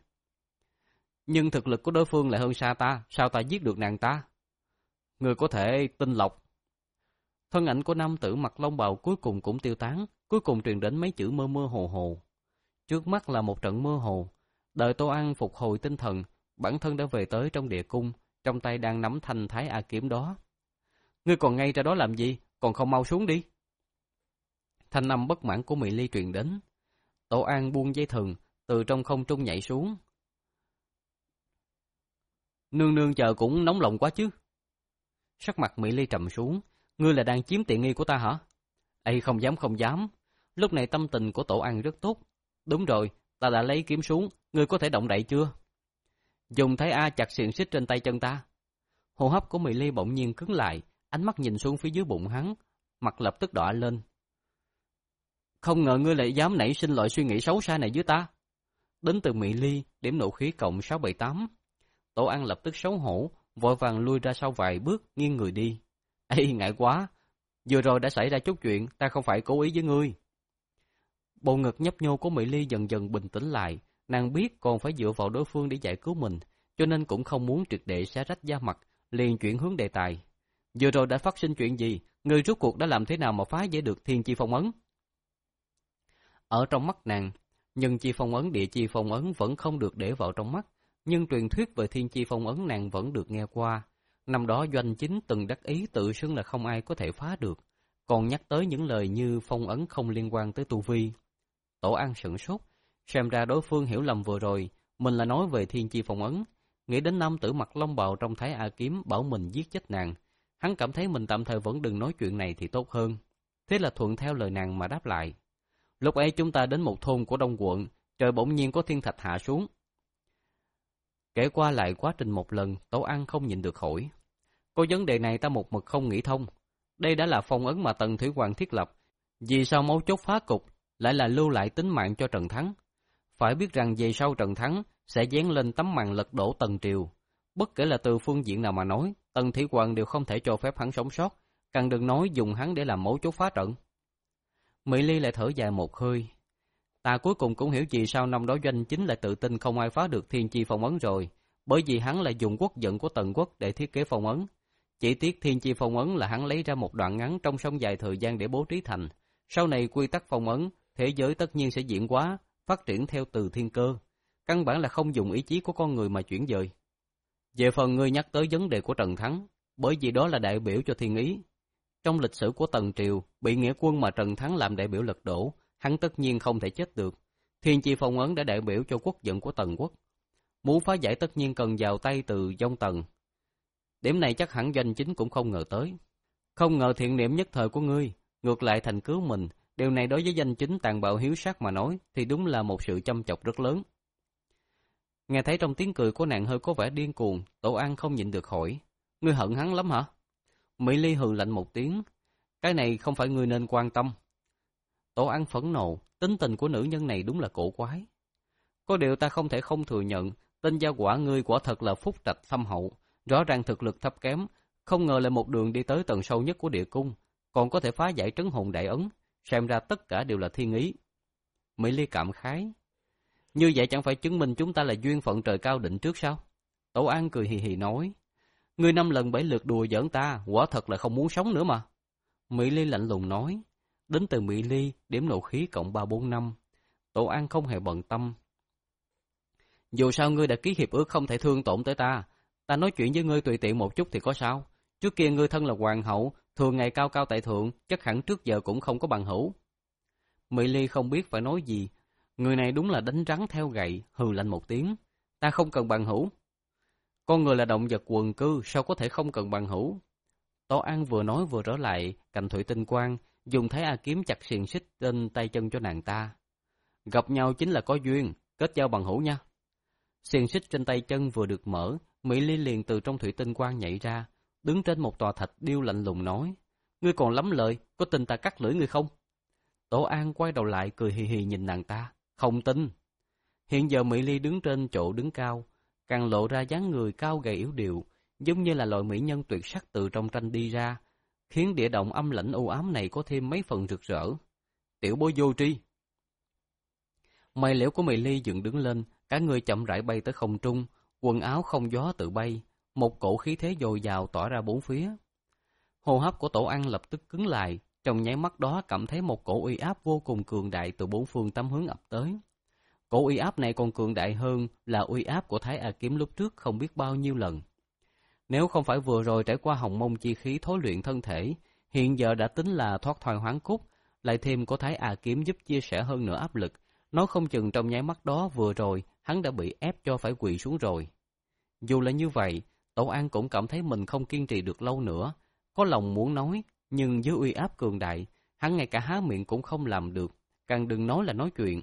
Nhưng thực lực của đối phương lại hơn xa ta, sao ta giết được nàng ta? Người có thể tinh lọc. Thân ảnh của nam tử mặc long bào cuối cùng cũng tiêu tán, cuối cùng truyền đến mấy chữ mơ mơ hồ hồ. Trước mắt là một trận mơ hồ, đợi Tô An phục hồi tinh thần, bản thân đã về tới trong địa cung, trong tay đang nắm thanh thái A kiếm đó. Ngươi còn ngay ra đó làm gì, còn không mau xuống đi. Thanh âm bất mãn của Mỹ Ly truyền đến. Tổ An buông dây thừng, từ trong không trung nhảy xuống. Nương nương chờ cũng nóng lòng quá chứ. Sắc mặt Mỹ Ly trầm xuống. Ngươi là đang chiếm tiện nghi của ta hả? Ây, không dám không dám. Lúc này tâm tình của Tổ An rất tốt. Đúng rồi, ta đã lấy kiếm xuống, ngươi có thể động đậy chưa? Dùng thái A chặt xiềng xích trên tay chân ta. Hô hấp của Mỹ Ly bỗng nhiên cứng lại, ánh mắt nhìn xuống phía dưới bụng hắn, mặt lập tức đỏ lên. Không ngờ ngươi lại dám nảy sinh loại suy nghĩ xấu xa này với ta. Đến từ Mỹ Ly, điểm nộ khí cộng sáu bảy tám. Tổ An lập tức xấu hổ, vội vàng lui ra sau vài bước, nghiêng người đi. Ê, ngại quá, vừa rồi đã xảy ra chút chuyện, ta không phải cố ý với ngươi. Bộ ngực nhấp nhô của Mỹ Ly dần dần bình tĩnh lại, nàng biết còn phải dựa vào đối phương để giải cứu mình, cho nên cũng không muốn triệt để xé rách da mặt, liền chuyển hướng đề tài. Vừa rồi đã phát sinh chuyện gì, ngươi rốt cuộc đã làm thế nào mà phá giải được thiên chi phong ấn? Ở trong mắt nàng, nhân chi phong ấn, địa chi phong ấn vẫn không được để vào trong mắt, nhưng truyền thuyết về thiên chi phong ấn nàng vẫn được nghe qua. Năm đó Doanh Chính từng đắc ý tự xưng là không ai có thể phá được, còn nhắc tới những lời như phong ấn không liên quan tới tu vi. Tổ An sửng sốt, xem ra đối phương hiểu lầm vừa rồi, mình là nói về thiên chi phong ấn. Nghĩ đến nam tử mặc long bào trong thái A kiếm bảo mình giết chết nàng, hắn cảm thấy mình tạm thời vẫn đừng nói chuyện này thì tốt hơn. Thế là thuận theo lời nàng mà đáp lại. Lúc ấy chúng ta đến một thôn của Đông quận, trời bỗng nhiên có thiên thạch hạ xuống. Kể qua lại quá trình một lần, Tổ An không nhịn được hỏi. Có vấn đề này ta một mực không nghĩ thông. Đây đã là phong ấn mà Tần Thủy Hoàng thiết lập. Vì sao mấu chốt phá cục lại là lưu lại tính mạng cho Trần Thắng? Phải biết rằng về sau Trần Thắng sẽ dán lên tấm màn lật đổ Tần Triều. Bất kể là từ phương diện nào mà nói, Tần Thủy Hoàng đều không thể cho phép hắn sống sót, càng đừng nói dùng hắn để làm mấu chốt phá trận. Mỹ Ly lại thở dài một hơi. Ta cuối cùng cũng hiểu vì sao năm đó Doanh Chính lại tự tin không ai phá được thiên chi phong ấn rồi, bởi vì hắn lại dùng quốc vận của Tần quốc để thiết kế phong ấn. Chỉ tiếc thiên chi phong ấn là hắn lấy ra một đoạn ngắn trong sông dài thời gian để bố trí thành. Sau này quy tắc phong ấn, thế giới tất nhiên sẽ diễn hóa, phát triển theo từ thiên cơ. Căn bản là không dùng ý chí của con người mà chuyển dời. Về phần ngươi nhắc tới vấn đề của Trần Thắng, bởi vì đó là đại biểu cho thiên ý. Trong lịch sử của Tần Triều, bị nghĩa quân mà Trần Thắng làm đại biểu lật đổ, hắn tất nhiên không thể chết được. Thiên chi phong ấn đã đại biểu cho quốc vận của Tần quốc. Muốn phá giải tất nhiên cần vào tay từ Dông Tần. Điểm này chắc hẳn Doanh Chính cũng không ngờ tới. Không ngờ thiện niệm nhất thời của ngươi, ngược lại thành cứu mình. Điều này đối với Doanh Chính tàn bạo hiếu sát mà nói, thì đúng là một sự châm chọc rất lớn. Nghe thấy trong tiếng cười của nàng hơi có vẻ điên cuồng, Tổ An không nhịn được hỏi. Ngươi hận hắn lắm hả? Mỹ Ly hừ lạnh một tiếng. Cái này không phải ngươi nên quan tâm. Tổ An phẫn nộ, tính tình của nữ nhân này đúng là cổ quái. Có điều ta không thể không thừa nhận, tên gia quả ngươi quả thật là phúc trạch thâm hậu, rõ ràng thực lực thấp kém, không ngờ lại một đường đi tới tầng sâu nhất của địa cung, còn có thể phá giải trấn hồn đại ấn, xem ra tất cả đều là thiên ý. Mỹ Ly cảm khái, như vậy chẳng phải chứng minh chúng ta là duyên phận trời cao định trước sao? Tổ An cười hì hì nói, ngươi năm lần bảy lượt đùa giỡn ta, quả thật là không muốn sống nữa mà. Mỹ Ly lạnh lùng nói, đến từ Mỹ Ly, điểm nộ khí cộng ba bốn năm. Tổ An không hề bận tâm. Dù sao ngươi đã ký hiệp ước không thể thương tổn tới ta, ta nói chuyện với ngươi tùy tiện một chút thì có sao? Trước kia ngươi thân là hoàng hậu, thường ngày cao cao tại thượng, chắc hẳn trước giờ cũng không có bằng hữu. Mỹ Ly không biết phải nói gì, người này đúng là đánh rắn theo gậy, hừ lạnh một tiếng. Ta không cần bằng hữu. Con người là động vật quần cư, sao có thể không cần bằng hữu? Tổ An vừa nói vừa trở lại cạnh thủy tinh quang, dùng thái A kiếm chặt xiềng xích trên tay chân cho nàng ta. Gặp nhau chính là có duyên, kết giao bằng hữu nha. Xiềng xích trên tay chân vừa được mở, Mỹ Ly liền từ trong thủy tinh quang nhảy ra, đứng trên một tòa thạch điêu lạnh lùng nói, ngươi còn lắm lời, có tin ta cắt lưỡi ngươi không? Tổ An quay đầu lại cười hì hì nhìn nàng ta, không tin. Hiện giờ Mỹ Ly đứng trên chỗ đứng cao, càng lộ ra dáng người cao gầy yếu điệu, giống như là loại mỹ nhân tuyệt sắc từ trong tranh đi ra, khiến địa động âm lãnh u ám này có thêm mấy phần rực rỡ. Tiểu bối vô tri. Mày liễu của Mỹ Ly dựng đứng lên, cả người chậm rãi bay tới không trung, quần áo không gió tự bay, một cổ khí thế dồi dào tỏa ra bốn phía. Hô hấp của Tổ An lập tức cứng lại, trong nháy mắt đó cảm thấy một cổ uy áp vô cùng cường đại từ bốn phương tám hướng ập tới. Cổ uy áp này còn cường đại hơn là uy áp của Thái A kiếm lúc trước không biết bao nhiêu lần. Nếu không phải vừa rồi trải qua hồng mông chi khí thối luyện thân thể, hiện giờ đã tính là thoát thoai hoán cốt, lại thêm có Thái A kiếm giúp chia sẻ hơn nữa áp lực, nói không chừng trong nháy mắt đó vừa rồi hắn đã bị ép cho phải quỳ xuống rồi. Dù là như vậy, Tổ An cũng cảm thấy mình không kiên trì được lâu nữa, có lòng muốn nói, nhưng dưới uy áp cường đại, hắn ngay cả há miệng cũng không làm được, càng đừng nói là nói chuyện.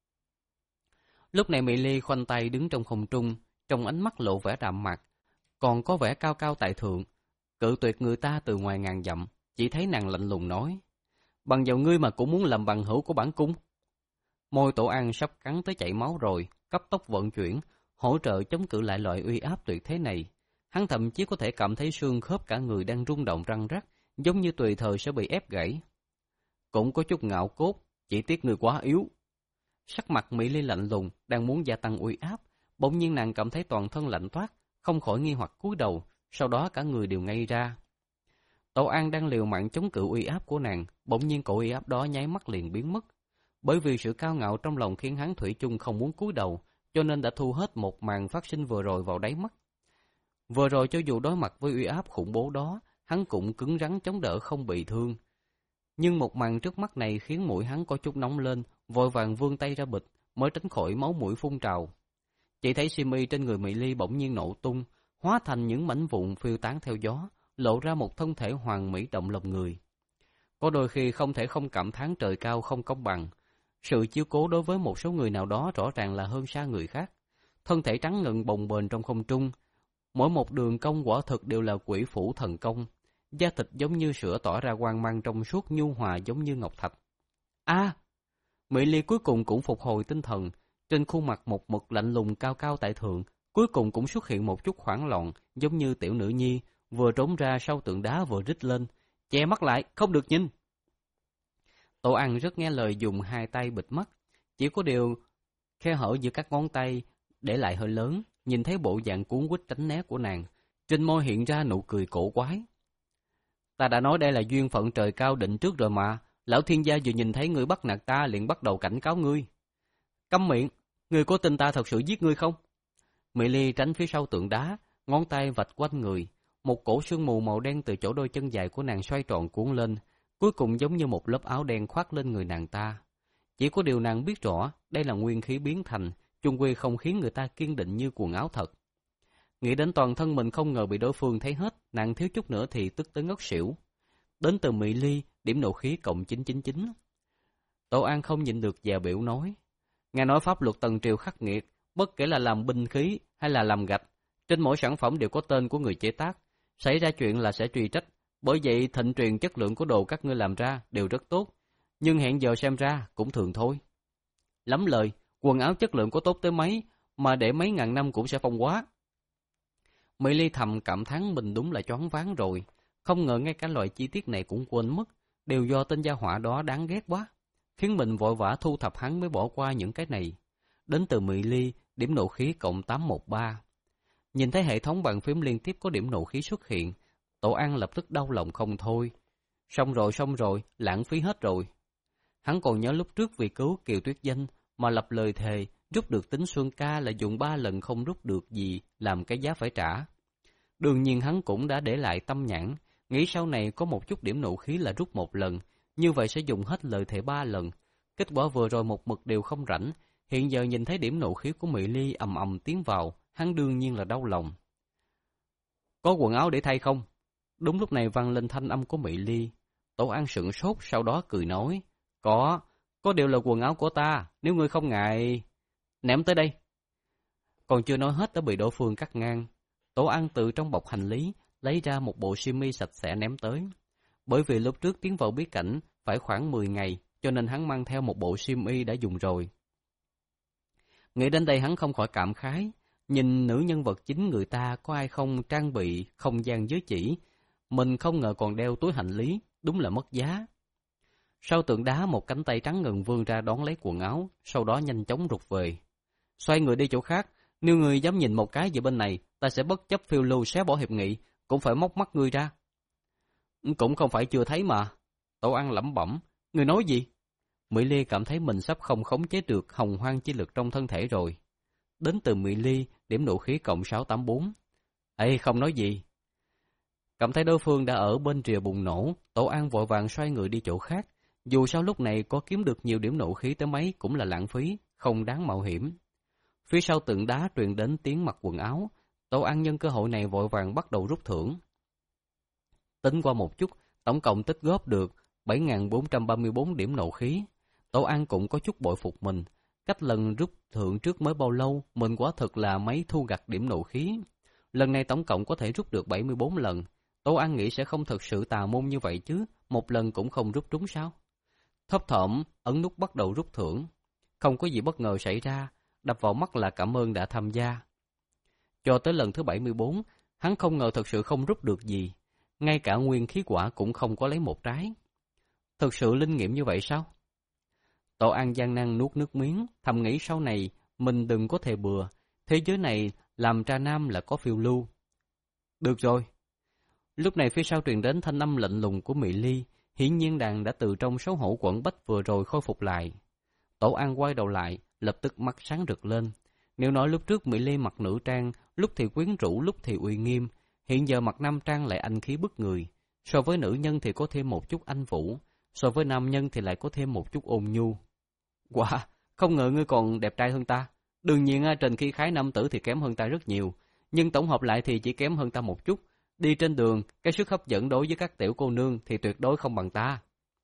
Lúc này Mỹ Ly khoanh tay đứng trong không trung, trong ánh mắt lộ vẻ đạm mạc, còn có vẻ cao cao tại thượng, cự tuyệt người ta từ ngoài ngàn dặm, chỉ thấy nàng lạnh lùng nói, bằng vào ngươi mà cũng muốn làm bằng hữu của bản cung. Môi Tổ An sắp cắn tới chảy máu rồi, cấp tốc vận chuyển, hỗ trợ chống cự lại loại uy áp tuyệt thế này. Hắn thậm chí có thể cảm thấy xương khớp cả người đang rung động răng rắc, giống như tùy thời sẽ bị ép gãy. Cũng có chút ngạo cốt, chỉ tiếc người quá yếu. Sắc mặt Mỹ Ly lạnh lùng, đang muốn gia tăng uy áp, bỗng nhiên nàng cảm thấy toàn thân lạnh toát, không khỏi nghi hoặc cúi đầu, sau đó cả người đều ngây ra. Tổ An đang liều mạng chống cự uy áp của nàng, bỗng nhiên cổ uy áp đó nháy mắt liền biến mất. Bởi vì sự cao ngạo trong lòng khiến hắn thủy chung không muốn cúi đầu, cho nên đã thu hết một màn phát sinh vừa rồi vào đáy mắt. Vừa rồi cho dù đối mặt với uy áp khủng bố đó, hắn cũng cứng rắn chống đỡ không bị thương. Nhưng một màn trước mắt này khiến mũi hắn có chút nóng lên, vội vàng vươn tay ra bịch, mới tránh khỏi máu mũi phun trào. Chỉ thấy simi trên người Mỹ Ly bỗng nhiên nổ tung, hóa thành những mảnh vụn phiêu tán theo gió, lộ ra một thân thể hoàn mỹ động lòng người. Có đôi khi không thể không cảm thán trời cao không công bằng. Sự chiếu cố đối với một số người nào đó rõ ràng là hơn xa người khác. Thân thể trắng ngần bồng bềnh trong không trung, mỗi một đường cong quả thực đều là quỷ phủ thần công, da thịt giống như sữa tỏa ra quang mang trong suốt nhu hòa giống như ngọc thạch. A! À, Mỹ Ly cuối cùng cũng phục hồi tinh thần, trên khuôn mặt một mực lạnh lùng cao cao tại thượng, cuối cùng cũng xuất hiện một chút hoảng loạn, giống như tiểu nữ nhi vừa trốn ra sau tượng đá vừa rít lên, che mắt lại, không được nhìn. Tổ An rất nghe lời dùng hai tay bịt mắt, chỉ có điều khe hở giữa các ngón tay để lại hơi lớn, nhìn thấy bộ dạng cuốn quýt tránh né của nàng, trên môi hiện ra nụ cười cổ quái. Ta đã nói đây là duyên phận trời cao định trước rồi mà, lão thiên gia vừa nhìn thấy ngươi bắt nạt ta liền bắt đầu cảnh cáo ngươi. Câm miệng, ngươi có tin ta thật sự giết ngươi không? Mỹ Ly tránh phía sau tượng đá, ngón tay vạch quanh người, một cổ sương mù màu đen từ chỗ đôi chân dài của nàng xoay tròn cuốn lên, cuối cùng giống như một lớp áo đen khoác lên người nàng ta. Chỉ có điều nàng biết rõ, đây là nguyên khí biến thành, chung quy không khiến người ta kiên định như quần áo thật. Nghĩ đến toàn thân mình không ngờ bị đối phương thấy hết, nàng thiếu chút nữa thì tức tới ngất xỉu. Đến từ Mỹ Ly, điểm nộ khí cộng chín chín chín. Tổ An không nhịn được dè biểu nói, nghe nói pháp luật Tần Triều khắc nghiệt, bất kể là làm binh khí hay là làm gạch, trên mỗi sản phẩm đều có tên của người chế tác, xảy ra chuyện là sẽ truy trách. Bởi vậy thịnh truyền chất lượng của đồ các ngươi làm ra đều rất tốt, nhưng hẹn giờ xem ra cũng thường thôi. Lắm lời, quần áo chất lượng có tốt tới mấy, mà để mấy ngàn năm cũng sẽ phong hóa. Mỹ Ly thầm cảm thán mình đúng là choáng váng rồi, không ngờ ngay cả loại chi tiết này cũng quên mất, đều do tên gia họa đó đáng ghét quá, khiến mình vội vã thu thập hắn mới bỏ qua những cái này. Đến từ Mỹ Ly, điểm nộ khí cộng tám một ba. Nhìn thấy hệ thống bàn phím liên tiếp có điểm nộ khí xuất hiện, Tổ An lập tức đau lòng không thôi. Xong rồi, xong rồi, lãng phí hết rồi. Hắn còn nhớ lúc trước vì cứu Kiều Tuyết Danh mà lập lời thề, rút được tính Xuân Ca là dùng ba lần không rút được gì, làm cái giá phải trả. Đương nhiên hắn cũng đã để lại tâm nhãn, nghĩ sau này có một chút điểm nộ khí là rút một lần, như vậy sẽ dùng hết lời thề ba lần. Kết quả vừa rồi một mực đều không rảnh, hiện giờ nhìn thấy điểm nộ khí của Mỹ Ly ầm ầm tiến vào, hắn đương nhiên là đau lòng. Có quần áo để thay không? Đúng lúc này vang lên thanh âm của Mỹ Ly. Tổ An sửng sốt, sau đó cười nói, có, có điều là quần áo của ta, nếu ngươi không ngại... Ném tới đây. Còn chưa nói hết đã bị đối phương cắt ngang. Tổ An từ trong bọc hành lý lấy ra một bộ simi sạch sẽ ném tới. Bởi vì lúc trước tiến vào bí cảnh phải khoảng mười ngày, cho nên hắn mang theo một bộ simi đã dùng rồi. Nghĩ đến đây hắn không khỏi cảm khái, nhìn nữ nhân vật chính người ta có ai không trang bị không gian giới chỉ, mình không ngờ còn đeo túi hành lý, đúng là mất giá. Sau tượng đá một cánh tay trắng ngần vươn ra đón lấy quần áo, sau đó nhanh chóng rụt về. Xoay người đi chỗ khác, nếu ngươi dám nhìn một cái về bên này, ta sẽ bất chấp phiêu lưu xé bỏ hiệp nghị, cũng phải móc mắt ngươi ra. Cũng không phải chưa thấy mà. Tổ An lẩm bẩm, ngươi nói gì? Mỹ Ly cảm thấy mình sắp không khống chế được hồng hoang chi lực trong thân thể rồi. Đến từ Mỹ Ly, điểm nộ khí cộng sáu tám bốn. Ê, không nói gì. Cảm thấy đối phương đã ở bên rìa bùng nổ, Tổ An vội vàng xoay người đi chỗ khác. Dù sao lúc này có kiếm được nhiều điểm nộ khí tới mấy cũng là lãng phí, không đáng mạo hiểm. Phía sau tượng đá truyền đến tiếng mặc quần áo, Tổ An nhân cơ hội này vội vàng bắt đầu rút thưởng. Tính qua một chút, tổng cộng tích góp được bảy nghìn bốn trăm ba mươi bốn điểm nộ khí. Tổ An cũng có chút bội phục mình, cách lần rút thưởng trước mới bao lâu, mình quả thực là mấy thu gặt điểm nộ khí. Lần này tổng cộng có thể rút được bảy mươi bốn lần. Tổ An nghĩ sẽ không thực sự tà môn như vậy chứ, một lần cũng không rút trúng sao? Thấp thỏm, ấn nút bắt đầu rút thưởng. Không có gì bất ngờ xảy ra, đập vào mắt là cảm ơn đã tham gia. Cho tới lần thứ bảy mươi bốn, hắn không ngờ thật sự không rút được gì. Ngay cả nguyên khí quả cũng không có lấy một trái. Thực sự linh nghiệm như vậy sao? Tổ An gian nan nuốt nước miếng, thầm nghĩ sau này mình đừng có thề bừa. Thế giới này làm tra nam là có phiêu lưu. Được rồi. Lúc này phía sau truyền đến thanh âm lạnh lùng của Mỹ Ly. Hiển nhiên đàn đã từ trong xấu hổ quẩn bách vừa rồi khôi phục lại. Tổ An quay đầu lại, lập tức mắt sáng rực lên. Nếu nói lúc trước Mỹ Ly mặc nữ trang, lúc thì quyến rũ, lúc thì uy nghiêm, hiện giờ mặc nam trang lại anh khí bức người. So với nữ nhân thì có thêm một chút anh vũ, so với nam nhân thì lại có thêm một chút ôn nhu. Wow, không ngờ ngươi còn đẹp trai hơn ta. Đương nhiên trên khí khái nam tử thì kém hơn ta rất nhiều, nhưng tổng hợp lại thì chỉ kém hơn ta một chút. Đi trên đường, cái sức hấp dẫn đối với các tiểu cô nương thì tuyệt đối không bằng ta.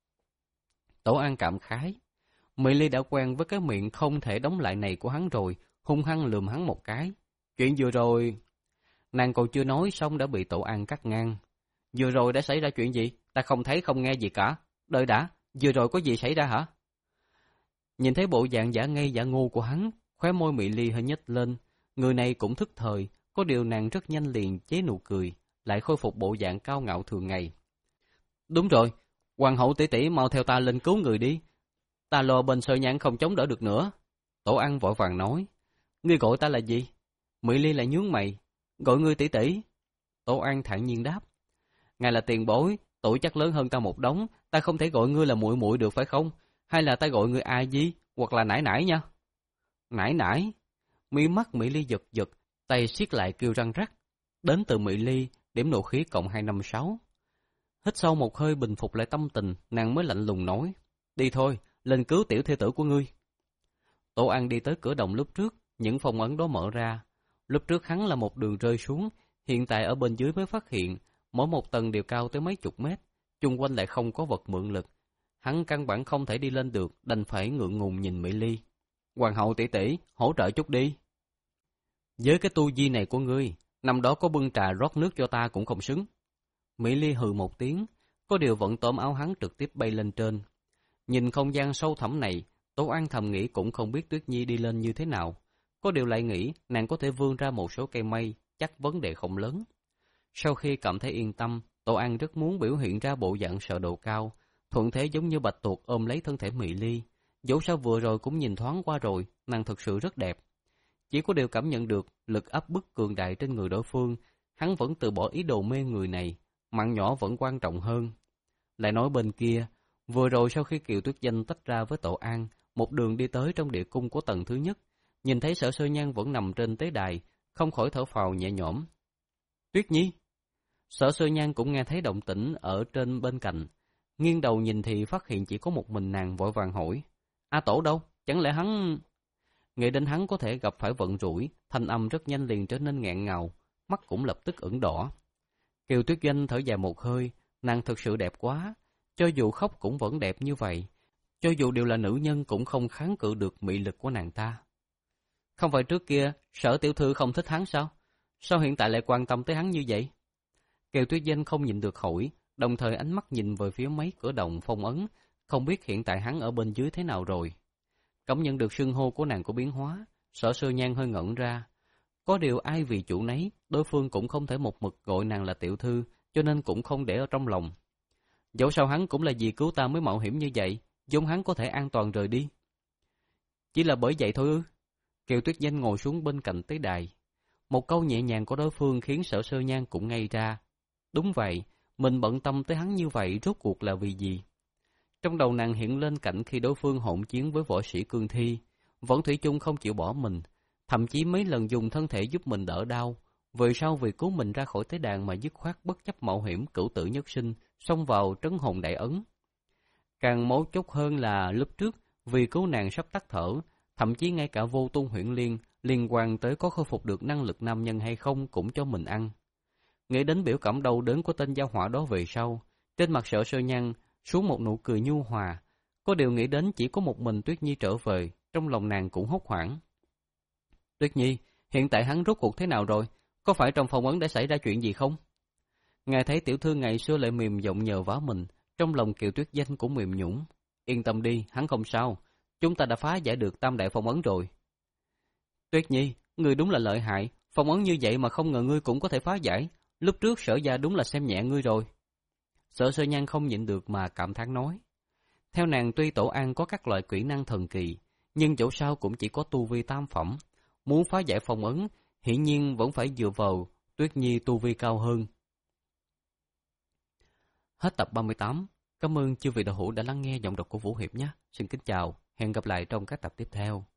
Tổ An cảm khái. Mỹ Ly đã quen với cái miệng không thể đóng lại này của hắn rồi, hung hăng lườm hắn một cái. Chuyện vừa rồi... Nàng còn chưa nói xong đã bị Tổ An cắt ngang. Vừa rồi đã xảy ra chuyện gì? Ta không thấy không nghe gì cả. Đợi đã, vừa rồi có gì xảy ra hả? Nhìn thấy bộ dạng giả ngây giả ngu của hắn, khóe môi Mỹ Ly hơi nhếch lên. Người này cũng thức thời, có điều nàng rất nhanh liền chế nụ cười, lại khôi phục bộ dạng cao ngạo thường ngày. Đúng rồi, hoàng hậu tỷ tỷ mau theo ta lên cứu người đi. Ta lo bên Sơ Nhãn không chống đỡ được nữa. Tổ An vội vàng nói. Ngươi gọi ta là gì? Mỹ Ly lại nhướng mày. Gọi ngươi tỷ tỷ. Tổ An thản nhiên đáp. Ngài là tiền bối, tuổi chắc lớn hơn ta một đống, ta không thể gọi ngươi là muội muội được phải không? Hay là ta gọi ngươi A Di, hoặc là nải nải nha. Nải nải. Mi mắt Mỹ Ly giật giật, tay siết lại kêu răng rắc. Đến từ Mỹ Ly, điểm nộ khí cộng hai năm sáu. Hít sâu một hơi bình phục lại tâm tình, nàng mới lạnh lùng nói. Đi thôi, lên cứu tiểu thê tử của ngươi. Tổ An đi tới cửa động lúc trước, những phòng ấn đó mở ra. Lúc trước hắn là một đường rơi xuống, hiện tại ở bên dưới mới phát hiện, mỗi một tầng đều cao tới mấy chục mét, chung quanh lại không có vật mượn lực. Hắn căn bản không thể đi lên được, đành phải ngượng ngùng nhìn Mỹ Ly. Hoàng hậu tỷ tỷ, hỗ trợ chút đi. Với cái tu vi này của ngươi, năm đó có bưng trà rót nước cho ta cũng không xứng. Mỹ Ly hừ một tiếng, có điều vẫn tóm áo hắn trực tiếp bay lên trên. Nhìn không gian sâu thẳm này, Tố An thầm nghĩ cũng không biết Tuyết Nhi đi lên như thế nào. Có điều lại nghĩ nàng có thể vươn ra một số cây mây, chắc vấn đề không lớn. Sau khi cảm thấy yên tâm, Tố An rất muốn biểu hiện ra bộ dạng sợ độ cao, thuận thế giống như bạch tuộc ôm lấy thân thể Mị Ly. Dẫu sao vừa rồi cũng nhìn thoáng qua rồi, nàng thực sự rất đẹp. Chỉ có điều cảm nhận được lực áp bức cường đại trên người đối phương, hắn vẫn từ bỏ ý đồ mê người này, mạng nhỏ vẫn quan trọng hơn. Lại nói bên kia, vừa rồi sau khi Kiều Tuyết Danh tách ra với Tổ An, một đường đi tới trong địa cung của tầng thứ nhất, nhìn thấy Sở Sơ Nhan vẫn nằm trên tế đài, không khỏi thở phào nhẹ nhõm. Tuyết Nhi! Sở Sơ Nhan cũng nghe thấy động tĩnh ở trên bên cạnh, nghiêng đầu nhìn thì phát hiện chỉ có một mình nàng, vội vàng hỏi. A Tổ đâu? Chẳng lẽ hắn... Nghĩ đến hắn có thể gặp phải vận rủi, thanh âm rất nhanh liền trở nên nghẹn ngào, mắt cũng lập tức ửng đỏ. Kiều Tuyết Danh thở dài một hơi, nàng thực sự đẹp quá, cho dù khóc cũng vẫn đẹp như vậy, cho dù đều là nữ nhân cũng không kháng cự được mị lực của nàng ta. Không phải trước kia Sở tiểu thư không thích hắn sao? Sao hiện tại lại quan tâm tới hắn như vậy? Kiều Tuyết Danh không nhịn được hỏi, đồng thời ánh mắt nhìn về phía mấy cửa động phong ấn, không biết hiện tại hắn ở bên dưới thế nào rồi. Cảm nhận được xưng hô của nàng có biến hóa, Sở Sơ Nhan hơi ngẩn ra. Có điều ai vì chủ nấy, đối phương cũng không thể một mực gọi nàng là tiểu thư, cho nên cũng không để ở trong lòng. Dẫu sao hắn cũng là vì cứu ta mới mạo hiểm như vậy, giống hắn có thể an toàn rời đi. Chỉ là bởi vậy thôi ư? Kiều Tuyết Danh ngồi xuống bên cạnh tế đài. Một câu nhẹ nhàng của đối phương khiến Sở Sơ Nhan cũng ngây ra. Đúng vậy, mình bận tâm tới hắn như vậy rốt cuộc là vì gì? Trong đầu nàng hiện lên cảnh khi đối phương hỗn chiến với võ sĩ cương thi, vẫn thủy chung không chịu bỏ mình, thậm chí mấy lần dùng thân thể giúp mình đỡ đau, về sau vì cứu mình ra khỏi tế đàn mà dứt khoát bất chấp mạo hiểm cửu tử nhất sinh, xông vào trấn hồn đại ấn. Càng mấu chốt hơn là lúc trước, vì cứu nàng sắp tắt thở, thậm chí ngay cả Vô Tung Huyễn Liên liên quan tới có khôi phục được năng lực nam nhân hay không cũng cho mình ăn. Nghĩ đến biểu cảm đau đớn của tên gia hỏa đó về sau, trên mặt Sở Sơ Nhan xuống một nụ cười nhu hòa. Có điều nghĩ đến chỉ có một mình Tuyết Nhi trở về, trong lòng nàng cũng hốt hoảng. Tuyết Nhi, hiện tại hắn rốt cuộc thế nào rồi? Có phải trong phòng ấn đã xảy ra chuyện gì không? Nghe thấy tiểu thư ngày xưa lại mềm giọng nhờ vả mình, trong lòng Kiều Tuyết Danh cũng mềm nhũn. Yên tâm đi, hắn không sao. Chúng ta đã phá giải được tam đại phong ấn rồi. Tuyết Nhi, ngươi đúng là lợi hại. Phong ấn như vậy mà không ngờ ngươi cũng có thể phá giải. Lúc trước Sở gia đúng là xem nhẹ ngươi rồi. Sở Sơ Nhan không nhịn được mà cảm thán nói. Theo nàng tuy Tổ An có các loại kỹ năng thần kỳ, nhưng dẫu sao cũng chỉ có tu vi tam phẩm. Muốn phá giải phong ấn, hiển nhiên vẫn phải dựa vào Tuyết Nhi tu vi cao hơn. Hết tập ba mươi tám. Cảm ơn chư vị đạo hữu đã lắng nghe giọng đọc của Vũ Hiệp nhé. Xin kính chào, hẹn gặp lại trong các tập tiếp theo.